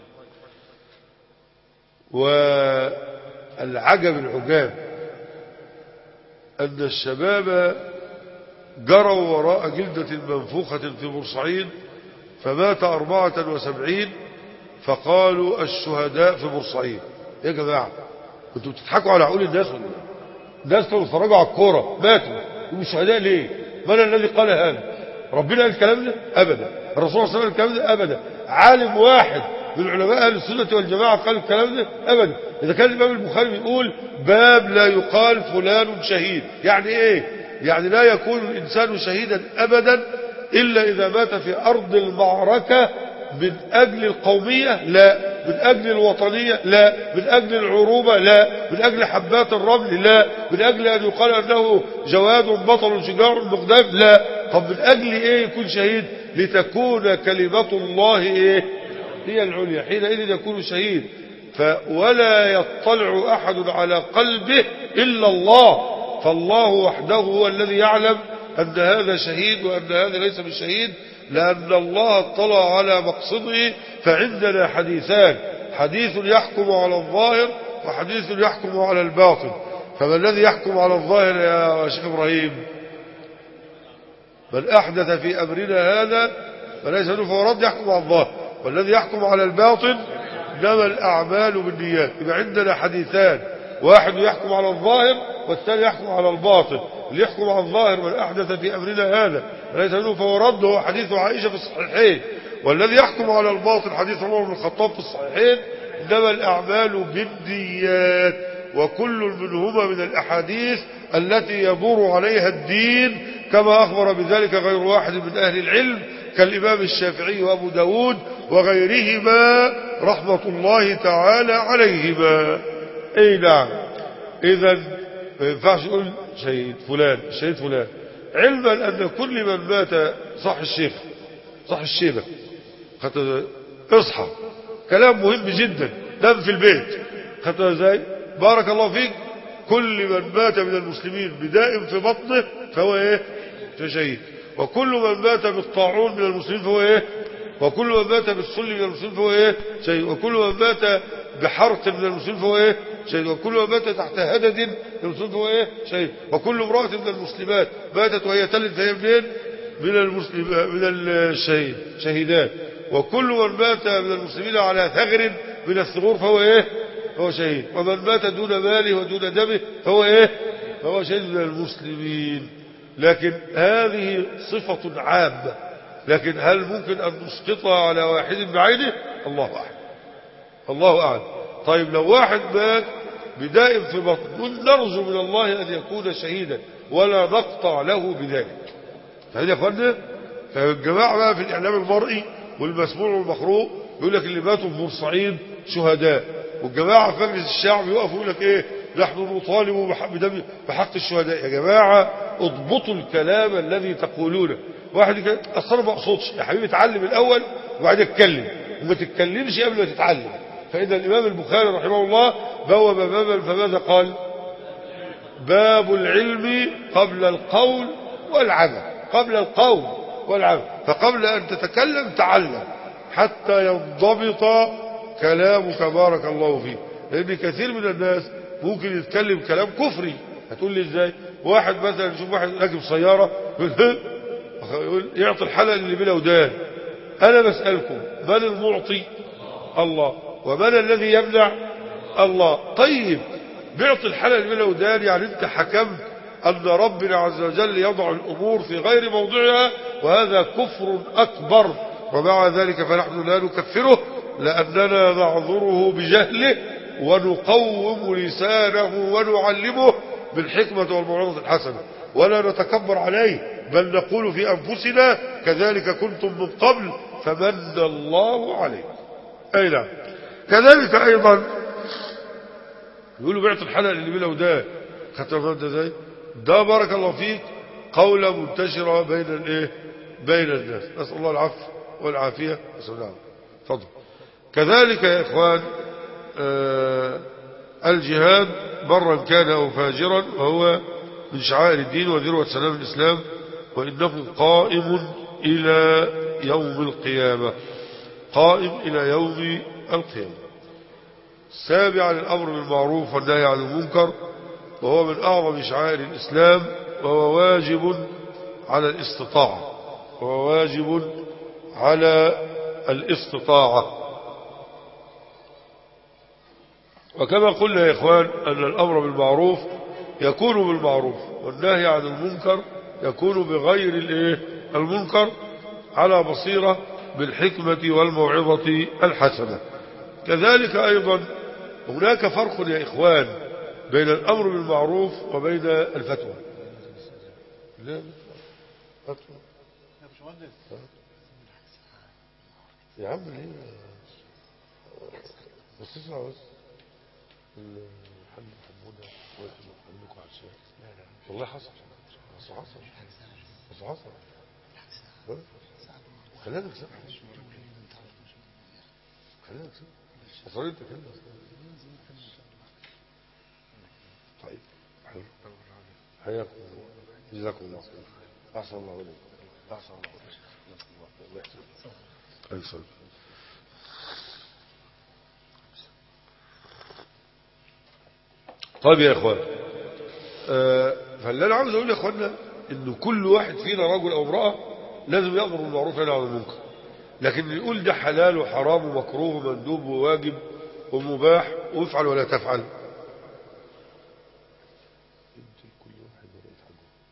والعجب العجاب أن الشباب جروا وراء جلدة منفوخة في بورسعيد فمات أربعة وسبعين، فقالوا الشهداء في بورسعيد. يا جماعة، كنتوا بتضحكوا على عقول الناس ولا الناس كانوا بيتفرجوا على الكورة ماتوا يبقوا الشهداء ليه؟ من الذي قال هذا؟ ربنا قال الكلام ده؟ أبدا. الرسول صلى الله عليه وسلم الكلام ده؟ أبدا. عالم واحد من علماء أهل السنة والجماعة قال الكلام ده؟ أبدا. إذا كان الإمام البخاري بيقول باب لا يقال فلان شهيد، يعني إيه؟ يعني لا يكون الإنسان شهيدا أبدا إلا إذا مات في أرض المعركة من أجل القومية، لا، من أجل الوطنية، لا، من أجل العروبة، لا، من أجل حبات الرمل، لا، من أجل أن يقال أنه جواد بطل شجار مقدام، لا. طب من أجل إيه يكون شهيد؟ لتكون كلمة الله إيه؟ هي العليا، حينئذ يكون شهيد. ولا يطلع أحد على قلبه إلا الله، فالله وحده هو الذي يعلم أن هذا شهيد وأن هذا ليس بالشهيد، لأن الله اطلع على مقصده. فعندنا حديثان، حديث يحكم على الظاهر وحديث يحكم على الباطن. فما الذي يحكم على الظاهر يا شيخ إبراهيم؟ من أحدث في أمرنا هذا فليس له فهو رد، يحكم على الظاهر. والذي يحكم على الباطن إنما الأعمال بالنيات. يبقى عندنا حديثان، واحد يحكم على الظاهر والثاني يحكم على الباطن. اللي يحكم على الظاهر من أحدث في أمرنا هذا ليس منه فهو رد، هو حديث عائشة في الصحيحين. والذي يحكم على الباطل حديث عمر بن الخطاب في الصحيحين. إنما الأعمال بالنيات، وكل منهما من الأحاديث التي يدور عليها الدين، كما أخبر بذلك غير واحد من أهل العلم كالإمام الشافعي وأبو داود وغيرهما رحمة الله تعالى عليهما. أي نعم. إذن ما ينفعش يقول شهيد فلان شهيد فلان، علما أن كل من مات صح الشيخ صح الشيبة اصحى، كلام مهم جدا، نام في البيت، خدتها ازاي؟ بارك الله فيك. كل من مات من المسلمين بداء في بطنه فهو ايه؟ شهيد. وكل من مات بالطاعون من المسلمين فهو ايه؟ وكل من مات بالسل من المسلمين فهو ايه؟ شهيد. وكل من مات بحرق من المسلمين فهو ايه؟ شهيد. وكل من مات تحت هدد من المسلمين فهو ايه؟ شهيد. وكل امرأة من المسلمات ماتت وهي تلد فهي منين؟ من المسلم من الشهيد شهيدان. وكل من مات من المسلمين على ثغر من الثغور فهو ايه؟ فهو شهيد. ومن مات دون ماله ودون دمه فهو ايه؟ فهو شهيد من المسلمين. لكن هذه صفة عامة، لكن هل ممكن أن نسقطها على واحد بعينه؟ الله أعلم الله أعلم. طيب لو واحد مات بداء في بطن نرجو من الله أن يكون شهيدا ولا نقطع له بذلك. فهذا يا أخوانا فالجماعة بقى في الإعلام المرئي والمسموع والمقروء يقول لك اللي ماتوا في بورسعيد شهداء، والجماعة في مجلس الشعب يقفوا يقول لك ايه؟ نحن نطالب بحق الشهداء. يا جماعة اضبطوا الكلام الذي تقولونه. واحد كده اصلا ما اقصدش يا حبيبي، اتعلم الاول وبعدين اتكلم، وما تتكلمش قبل ما تتعلم. فإذا الإمام البخاري رحمه الله بوب بابا فماذا قال؟ باب العلم قبل القول والعمل، قبل القول والعمل. فقبل أن تتكلم تعلم حتى ينضبط كلامك بارك الله فيه. لأن كثير من الناس ممكن يتكلم كلام كفري. هتقول لي ازاي؟ واحد مثلا يشوف واحد راكب سيارة يقول يعطي الحلقة اللي بلا ودان. أنا بسألكم من المعطي؟ الله. ومن الذي يمنع؟ الله. طيب بيعطي الحلقة اللي بلا ودان، يعني انت حكمت أن ربنا عز وجل يضع الأمور في غير موضعها، وهذا كفر أكبر. ومع ذلك فنحن لا نكفره لأننا نعذره بجهله ونقوم لسانه ونعلمه بالحكمة والموعظة الحسنة، ولا نتكبر عليه، بل نقول في أنفسنا كذلك كنتم من قبل فمن الله عليكم. أي نعم. كذلك أيضا يقولوا بعت الحلقة اللي بلا ودان، ختم ده زي ده بارك الله فيك قولة منتشرة بين الايه؟ بين الناس. نسأل الله العفو والعافية. نسأل الله. تفضل. كذلك يا إخوان آه الجهاد برا كان أو فاجرا وهو من شعائر الدين وذروة سلام الإسلام، وإنه قائم إلى يوم القيامة، قائم إلى يوم القيامة. سابعا الأمر بالمعروف والنهي عن المنكر، وهو من أعظم شعائر الإسلام، وهو واجب على الاستطاعة وهو واجب على الاستطاعة. وكما قلنا يا إخوان أن الأمر بالمعروف يكون بالمعروف والنهي عن المنكر يكون بغير الايه؟ المنكر، على بصيرة بالحكمة والموعظة الحسنة. كذلك أيضا هناك فرق يا إخوان بين الأمر بالمعروف وبين الفتوى. لا فتوى يا عم ليه بس تسمع بس الحمد حمونا ويحملكم على الشيء. والله حصل بس حصل بس حصل خلينا نكسب خلينا نكسب أصريت كده. طيب حلو حياكم جزاكم الله خير. أحسن الله عليكم. أحسن الله عليكم. الله يحسن أحسن. طيب يا إخوان آه فاللي أنا عاوز أقول يا إخواننا إنه كل واحد فينا رجل أو امرأة لازم يأمر بالمعروف وينهى عن المنكر، لكن يقول ده حلال وحرام ومكروه ومندوب وواجب ومباح وافعل ولا تفعل.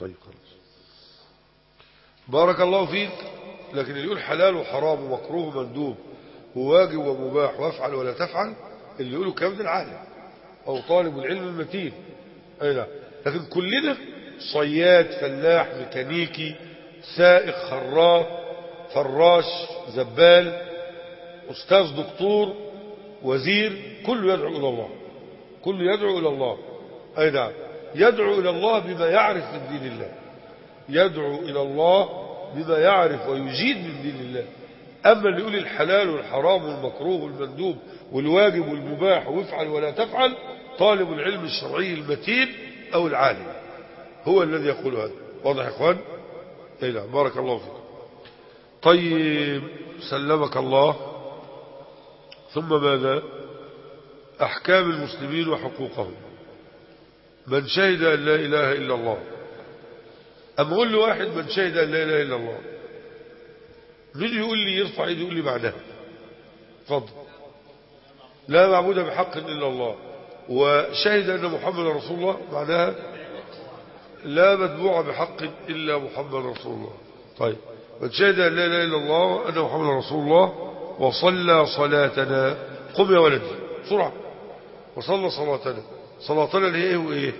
طيب خلاص بارك الله فيك. لكن اللي يقول حلال وحرام ومكروه ومندوب وواجب ومباح وافعل ولا تفعل، اللي يقوله كلام العالم أو طالب العلم المتين. أي لا، لكن كلنا صياد، فلاح، ميكانيكي، سائق، خراف، فراش، زبال، أستاذ، دكتور، وزير، كله يدعو إلى الله، كله يدعو إلى الله. أي نعم، يدعو إلى الله بما يعرف من دين الله، يدعو إلى الله بما يعرف ويجيد من دين الله. أما اللي يقول الحلال والحرام والمكروه والمندوب والواجب والمباح وافعل ولا تفعل، طالب العلم الشرعي المتين أو العالم هو الذي يقول هذا. واضح يا إخوان؟ أي نعم، بارك الله فيك. طيب سلمك الله. ثم ماذا؟ أحكام المسلمين وحقوقهم. من شهد أن لا إله إلا الله، أما أقول له واحد من شهد أن لا إله إلا الله، مين يقول لي يرفع يده يقول لي معناها؟ اتفضل. لا معبود بحق إلا الله، وشهد أن محمد رسول الله، معناها لا متبوع بحق إلا محمد رسول الله. طيب، من شهد أن لا إله إلا الله وأن محمد رسول الله وصلى صلاتنا، قم يا ولدي بسرعة، وصلى صلاتنا. صلاتنا اللي ايه وايه؟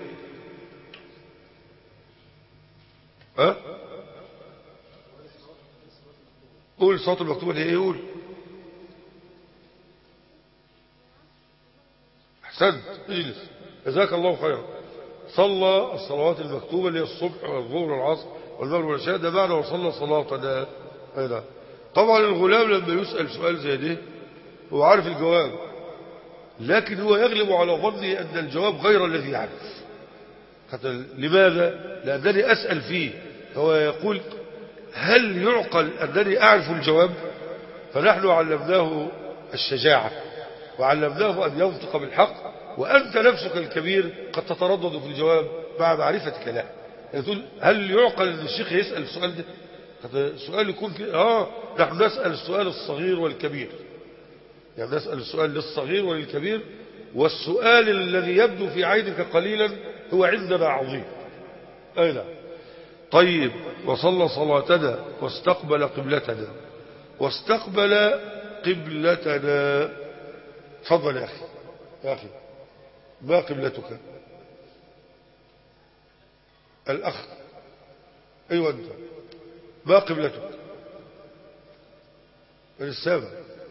ها؟ قول الصلاة المكتوبة اللي ايه؟ قول. احسنت، اجلس، جزاك الله خيرا. صلى الصلوات المكتوبة اللي هي الصبح والظهر والعصر والمغرب والعشاء، ده معنى وصلى صلاتنا. اي. طبعا الغلام لما يسأل سؤال زي ده هو عارف الجواب، لكن هو يغلب على ظني أن الجواب غير الذي يعرف. لماذا؟ لأنني أسأل فيه، هو يقول هل يعقل أنني أعرف الجواب؟ فنحن علمناه الشجاعة وعلمناه أن ينطق بالحق، وأنت نفسك الكبير قد تتردد في الجواب مع معرفتك له. يعني تقول هل يعقل أن الشيخ يسأل السؤال ده؟ السؤال يكون كده. آه نحن نسأل السؤال الصغير والكبير، يعني نسأل السؤال للصغير وللكبير، والسؤال الذي يبدو في عينك قليلا هو عندنا عظيم. أي نعم. طيب، وصلى صلاتنا واستقبل قبلتنا، واستقبل قبلتنا. تفضل يا أخي، يا أخي ما قبلتك؟ الأخ، أيوة أنت، ما قبلتك؟ السابع.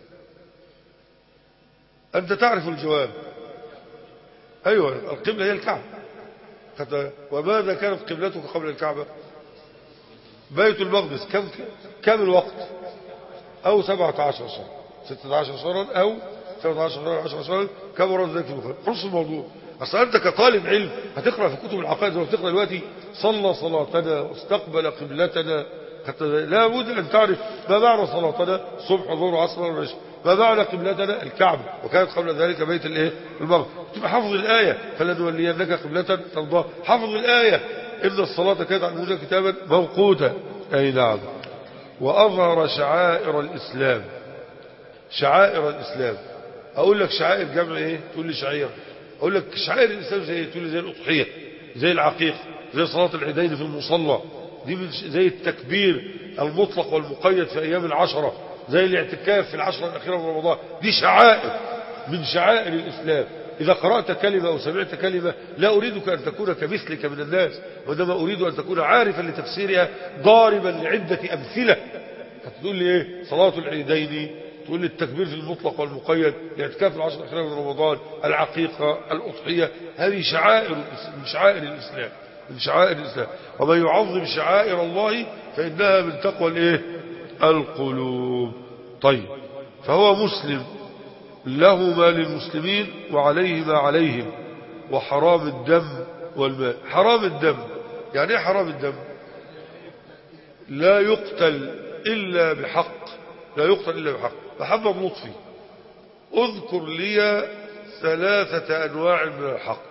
أنت تعرف الجواب. أيوة، القبلة هي الكعبة. وماذا كانت قبلتك قبل الكعبة؟ بيت المقدس. كم كم الوقت؟ أو سبعة عشر سنة، ستة عشر سنة، أو سبعة عشر سنة، عشر سنة، كم ورد ذلك في البخاري. خلص الموضوع. أصلا أنت كطالب علم هتقرأ في كتب العقائد وتقرأ دلوقتي صلى صلاتنا واستقبل قبلتنا، لا بد أن تعرف ما معنى صلاتنا، صبح وظهر وعصر والعشاء. ما معنى قبلتنا؟ الكعبة، وكانت قبل ذلك بيت الايه؟ المقدس. تبقى حافظ الآية فلنولينك قبلة ترضاها. حافظ الآية إن الصلاة كانت على المؤمنين كتابا موقوتا. أي نعم. وأظهر شعائر الإسلام. شعائر الإسلام، أقول لك شعائر جمع إيه؟ تقول لي شعير. أقول لك شعائر الإسلام زي إيه؟ تقول لي زي الأضحية، زي العقيق، زي صلاة العيدين في المصلى، دي زي التكبير المطلق والمقيد في أيام العشرة، زي الاعتكاف في العشرة الأخيرة من رمضان. دي شعائر من شعائر الإسلام. إذا قرأت كلمة أو سمعت كلمة لا أريدك أن تكون كمثلك من الناس، وإنما أريد أن تكون عارفا لتفسيرها ضاربا لعدة أمثلة. فتقول لي إيه؟ صلاة العيدين، تقول لي التكبير في المطلق والمقيد، الاعتكاف في العشرة الأخيرة من رمضان، العقيقة، الأضحية. هذه شعائر من شعائر الإسلام، من شعائر الإسلام. ومن يعظم شعائر الله فإنها من تقوى الإيه؟ القلوب. طيب، فهو مسلم له ما للمسلمين وعليه ما عليهم، وحرام الدم والمال. حرام الدم يعني ايه؟ حرام الدم لا يقتل إلا بحق، لا يقتل إلا بحق. محمد لطفي، اذكر لي ثلاثة أنواع من الحق.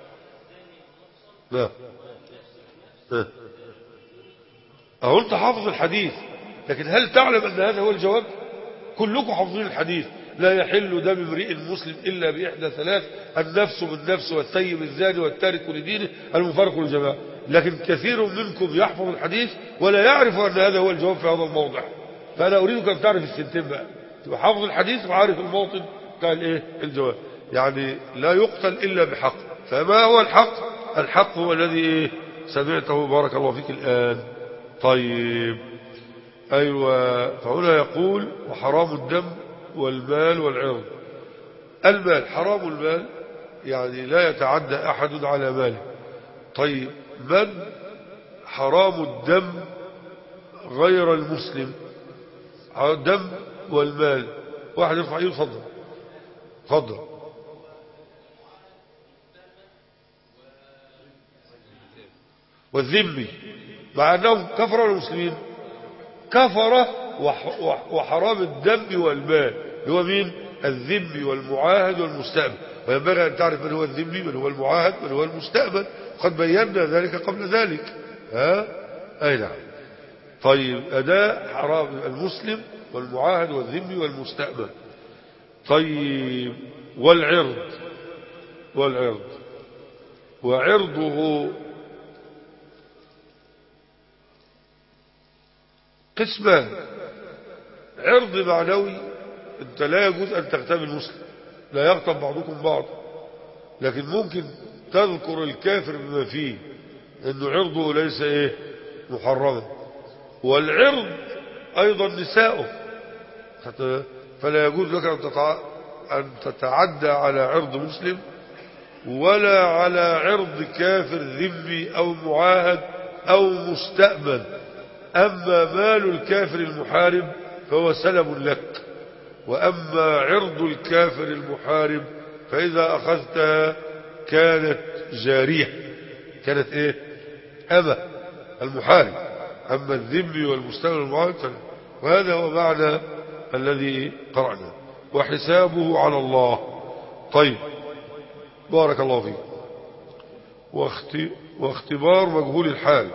لا لا أهو أنت حافظ الحديث، لكن هل تعلم أن هذا هو الجواب؟ كلكم حافظين الحديث. لا يحل دم امرئ مسلم إلا بإحدى ثلاث: النفس بالنفس، والثيب الزاني، والتارك لدينه، المفارق للجماعة. لكن كثير منكم يحفظ الحديث ولا يعرف أن هذا هو الجواب في هذا الموضع. فأنا أريدك أن تعرف السنتين بقى، تبقى حافظ الحديث وعارف الموطن بتاع الايه الجواب. يعني لا يقتل إلا بحق. فما هو الحق؟ الحق هو الذي إيه سمعته بارك الله فيك الآن. طيب أيوة. فهنا يقول وحرام الدم والمال والعرض. المال حرام المال يعني لا يتعدى أحد على ماله. طيب من حرام الدم غير المسلم؟ الدم والمال. واحد يرفع ايده يفضل فضل. والذمي مع أنهم كفروا المسلمين كفرة. وحرام الدم والمال هو مين؟ الذمي والمعاهد والمستأمن. وينبغي أن تعرف من هو الذمي من هو المعاهد من هو المستأمن. قد بينا ذلك قبل ذلك. ها أي نعم. طيب أداء حرام المسلم والمعاهد والذمي والمستأمن. طيب والعرض والعرض وعرضه قسمان. عرض معنوي انت لا يجوز ان تغتاب المسلم، لا يغتاب بعضكم بعض، لكن ممكن تذكر الكافر بما فيه انه عرضه ليس ايه محرما. والعرض ايضا نساؤه، فلا يجوز لك ان تتعدى على عرض مسلم ولا على عرض كافر ذمي او معاهد او مستأمن. أما مال الكافر المحارب فهو سلب لك، وأما عرض الكافر المحارب فإذا أخذتها كانت جارية، كانت إيه أما المحارب. أما الذمي والمستأمن والمعاهد. وهذا هو معنى الذي قرأنا. وحسابه على الله. طيب بارك الله فيك. واختبار مجهول الحال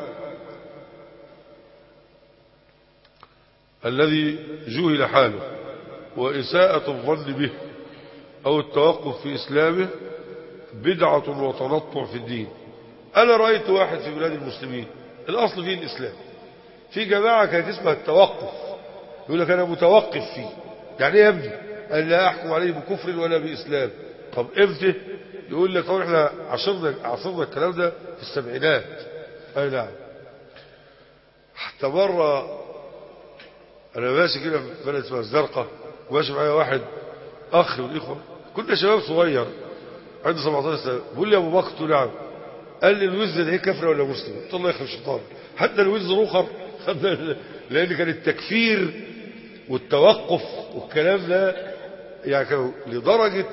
الذي جهل حاله وإساءة الظن به أو التوقف في إسلامه بدعة وتنطع في الدين. أنا رأيت واحد في بلاد المسلمين الأصل فيه الإسلام، في جماعة كانت اسمها التوقف، يقول لك أنا متوقف فيه. يعني ايه يا ابني؟ قال لا أحكم عليه بكفر ولا بإسلام. طب امتى؟ يقول لك طبعا احنا عصرنا عصرنا الكلام ده في السبعينات. أي نعم. حتى مرة أنا ماشي كده في بلد اسمها الزرقاء وماشي معايا واحد أخ من الإخوة، كنا شباب صغير عنده سبعتاشر سنة، بيقول لي يا أبو بكر. قلت له نعم. قال لي الوز ده إيه كفر ولا مسلم؟ قلت له الله يخرب الشيطان، حتى الوز رخر. لأن كان التكفير والتوقف والكلام ده يعني كانوا لدرجة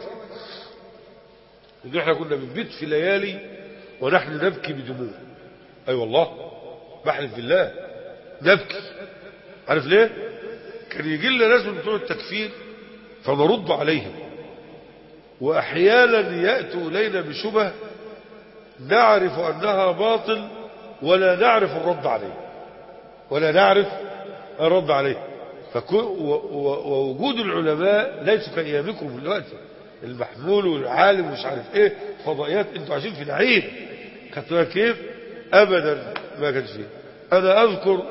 إن إحنا كنا بنبيت في ليالي ونحن نبكي بدموع. أي أيوة والله بحلف بالله نبكي. عارف ليه؟ كان يجي لنا ناس من بتوع التكفير فنرد عليهم، وأحيانا يأتوا إلينا بشبه نعرف أنها باطل ولا نعرف الرد عليه ولا نعرف الرد عليه. ووجود العلماء ليس كأيامكم دلوقتي المحمول والعالم مش عارف ايه فضائيات، انتوا عايشين في نعيم. خدتوها كيف؟ ابدا ما كانش فيه. انا اذكر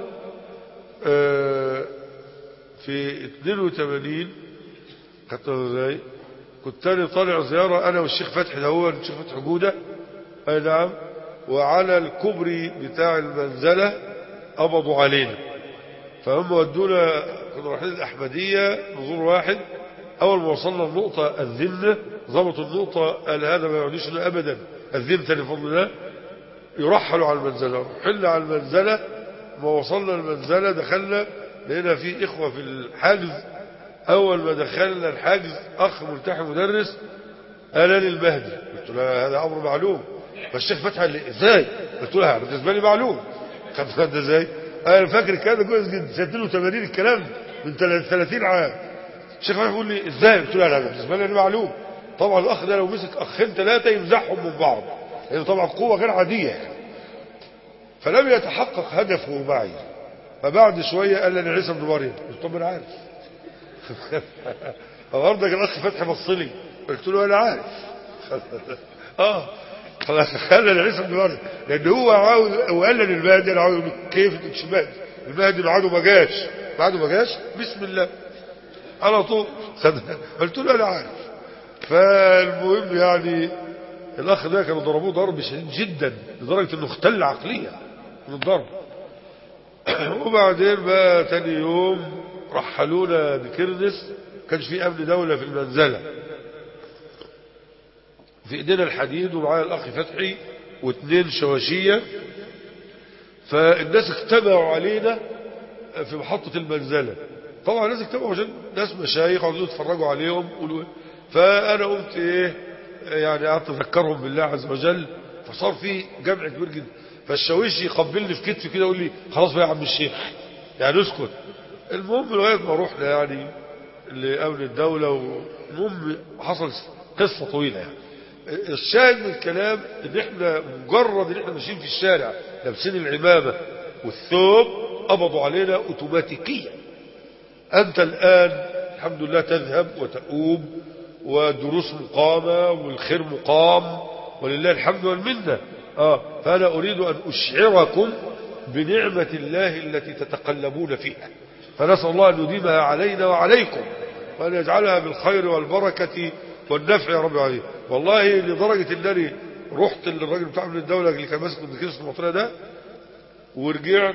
في اثنين وثمانين خدتوها ازاي، كنت انا طالع زيارة انا والشيخ فتحي، ده هو الشيخ فتحي جودة. اي نعم. وعلى الكوبري بتاع المنزلة قبضوا علينا، فهم ودونا كنا رايحين الأحمدية نزور واحد. أول ما وصلنا النقطة أذنا، ضبطوا النقطة قال هذا ما يعوديش لنا أبدا، أذنت لفضل الله. يرحلوا على المنزلة، حل على المنزلة. ما وصلنا المنزلة دخلنا لقينا في إخوة في الحجز. أول ما دخلنا الحجز أخ ملتحي مدرس قال لي المهدي. قلت له هذا أمر معلوم. فالشيخ فتح قال لي إزاي؟ قلت له بالنسبة لي معلوم. خدت ده إزاي؟ أنا فاكر كده كويس جدا سنة اثنين وثمانين الكلام من ثلاثين عام. الشيخ فتحي يقول لي إزاي؟ قلت له لا بالنسبة لي معلوم. طبعا الأخ ده لو مسك أخين ثلاثة يمزحهم من بعض، لأنه طبعا قوة غير عادية. فلم يتحقق هدفه معي. فبعد شوية قال لي عيسى بن مريم. قلت طب أنا عارف. فبرضك الأخ فتحي بص لي، قلت له أنا عارف. آه خلاص خلى عيسى بن مريم، لان هو عاوز وقال للمهدي انا عاوز كيف مش مهدي، المهدي بعده ما جاش، بعده ما جاش بسم الله على طول. قلت له انا عارف. فالمهم يعني الاخ ده كانوا ضربوه ضرب شديد جدا لدرجه انه اختل عقليا من الضرب. وبعدين بقى تاني يوم رحلونا بكرنس، كانش في امن دوله في المنزله، في ايدينا الحديد ومعايا الاخ فتحي واثنين شواشيه. فالناس اجتمعوا علينا في محطه المنزله، طبعا الناس اجتمعوا عشان ناس مشايخ عاوزين يتفرجوا عليهم. فانا قمت ايه يعني قعدت اذكرهم بالله عز وجل، فصار في جمع كبير جدا. فالشاويش يقبلني في كتفي كده يقول لي خلاص بقى يا عم الشيخ يعني اسكت. المهم لغايه ما رحنا يعني لامن الدوله، والمهم حصل قصه طويله يعني. الشاهد من الكلام ان احنا مجرد ان احنا ماشيين في الشارع لابسين العمامه والثوب قبضوا علينا اوتوماتيكيا. انت الان الحمد لله تذهب وتؤوب ودروس مقامه والخير مقام ولله الحمد والمنه. اه فانا اريد ان اشعركم بنعمه الله التي تتقلبون فيها، فنسال الله ان يديمها علينا وعليكم، وان يجعلها بالخير والبركه والنفع يا رب العالمين. والله لدرجه انني رحت للراجل بتاع من الدوله اللي كان ماسك من كيس المطريه ده ورجعت.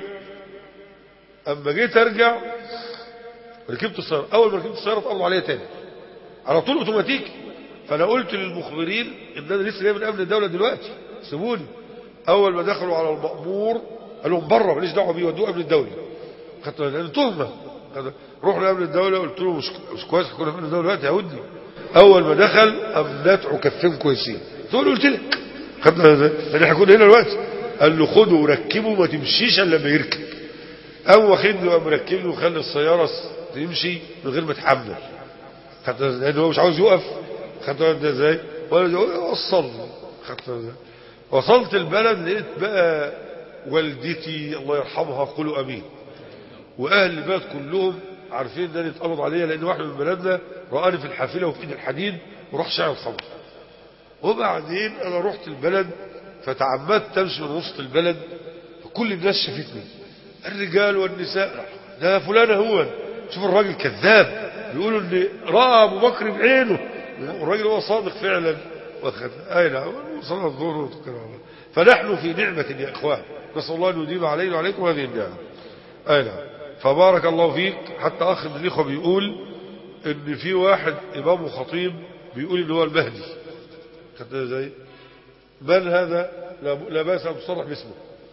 اما جيت ارجع ركبت السياره، اول ما ركبت السياره اتقبضوا عليا تاني على طول اوتوماتيكي. فانا قلت للمخبرين ان انا لسه جاي من امن الدوله دلوقتي سيبوني. اول ما دخلوا على المأمور قال لهم بره ماليش دعوه بيه ودوه امن الدوله. خدت لان تهمه. رحنا امن الدوله قلت له مش مش كويس كنا في امن الدوله دلوقتي هودني. اول ما دخل قام نتعوا كفين كويسين. تقول قلت لك خدنا ازاي احنا كنا هنا دلوقتي. قال له خده وركبه ما تمشيش الا لما يركب. قام واخدني وقام مركبني وخلي السياره تمشي من غير ما تحمل. خدت لان هو مش عاوز يقف. خدت ده ازاي وانا وصلني. خدت ازاي وصلت البلد لقيت بقى والدتي الله يرحمها قولوا امين واهل البلد كلهم عارفين ان انا اتقبض عليا، لان واحد من بلدنا رآني في الحافله وفي ايد الحديد وراح شاع الخمر. وبعدين انا رحت البلد فتعمدت امشي من وسط البلد، فكل الناس شافتني الرجال والنساء. ده فلان هو شوف الراجل كذاب بيقولوا ان راى ابو بكر بعينه والراجل هو صادق فعلا. واخد اي نعم صلاه الظهر. فنحن في نعمه يا اخوان، نسال الله ان يديم علينا وعليكم هذه النعمه. اي نعم. فبارك الله فيك. حتى اخ من الاخوه بيقول ان في واحد امام وخطيب بيقول ان هو المهدي. خدت ازاي من هذا؟ لا, لا باس ان تصرح باسمه.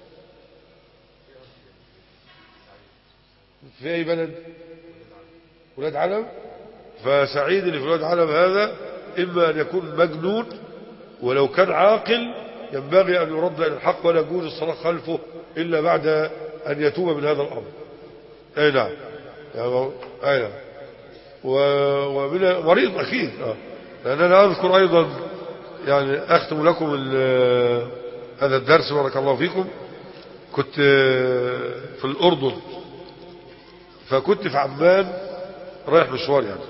في اي بلد؟ ولاد علم. فسعيد اللي في ولاد علم هذا اما ان يكون مجنون، ولو كان عاقل ينبغي ان يرد الى الحق ولا يجوز الصلاه خلفه الا بعد ان يتوب من هذا الامر. اي نعم اي نعم. ومن مريض اكيد. اه لان انا اذكر ايضا يعني اختم لكم هذا الدرس بارك الله فيكم. كنت في الاردن، فكنت في عمان رايح مشوار يعني.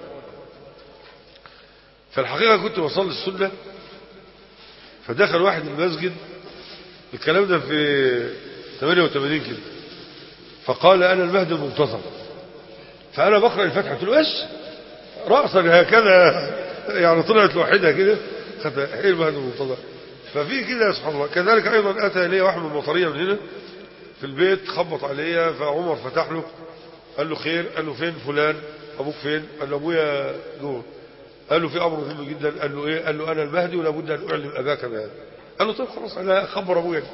فالحقيقه كنت بصلي السنه، فدخل واحد المسجد الكلام ده في ثمانية وثمانين كده، فقال انا المهدي المنتظر. فانا بقرا الفاتحه قلت له ايش راسا هكذا يعني طلعت لوحدها كده. ايه المهدي المنتظر؟ ففي كده سبحان الله. كذلك ايضا اتى الي واحد من المطريه من هنا في البيت، خبط عليا فعمر فتح له قال له خير؟ قال له فين فلان؟ ابوك فين؟ قال له ابويا نور. قال له في امر مهم جدا. قال له ايه؟ قال له انا المهدي ولا بد ان اعلم اباك بهذا. قال له طيب خلاص انا اخبر ابويا.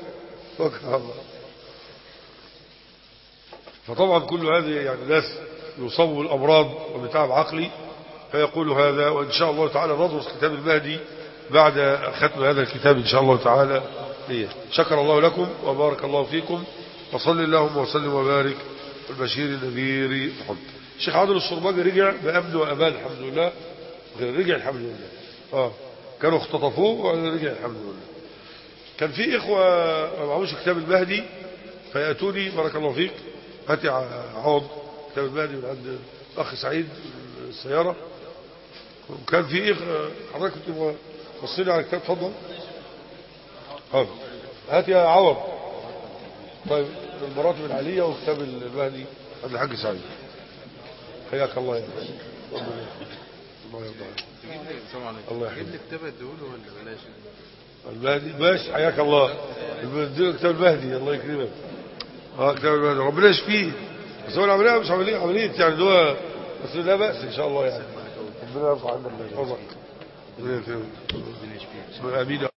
فطبعا كل هذه يعني ناس يصابوا بالامراض وبتعب عقلي فيقول هذا. وان شاء الله تعالى ندرس كتاب المهدي بعد ختم هذا الكتاب ان شاء الله تعالى. إيه. شكر الله لكم وبارك الله فيكم، وصلي اللهم وسلم وبارك البشير النذير محمد. الشيخ عادل الشرباجي رجع بامن وامان الحمد لله. رجع الحمد لله. اه كانوا اختطفوه ورجع الحمد لله. كان في اخوه ما معهوش كتاب المهدي فياتوني بارك الله فيك هاتي عوض كتاب المهدي من عند الاخ سعيد السياره. وكان في اخ حضرتك كنت بصيلي على كتاب اتفضل. حاضر. هات يا عوض. طيب المراتب العالية وكتاب المهدي عبد الحاج سعيد. حياك الله يا باشا. الله يرضى عليك. الله يحفظك. جيب لي كتاب اديهوله ولا بلاش؟ المهدي ماشي. حياك الله. كتاب المهدي الله يكرمك. اه كتاب المهدي ربنا يشفيه. بس هو العملية مش عملية عملية يعني ده بس لا بأس ان شاء الله يعني. ربنا يرفع عنك. الله. ربنا يكرمك. امين.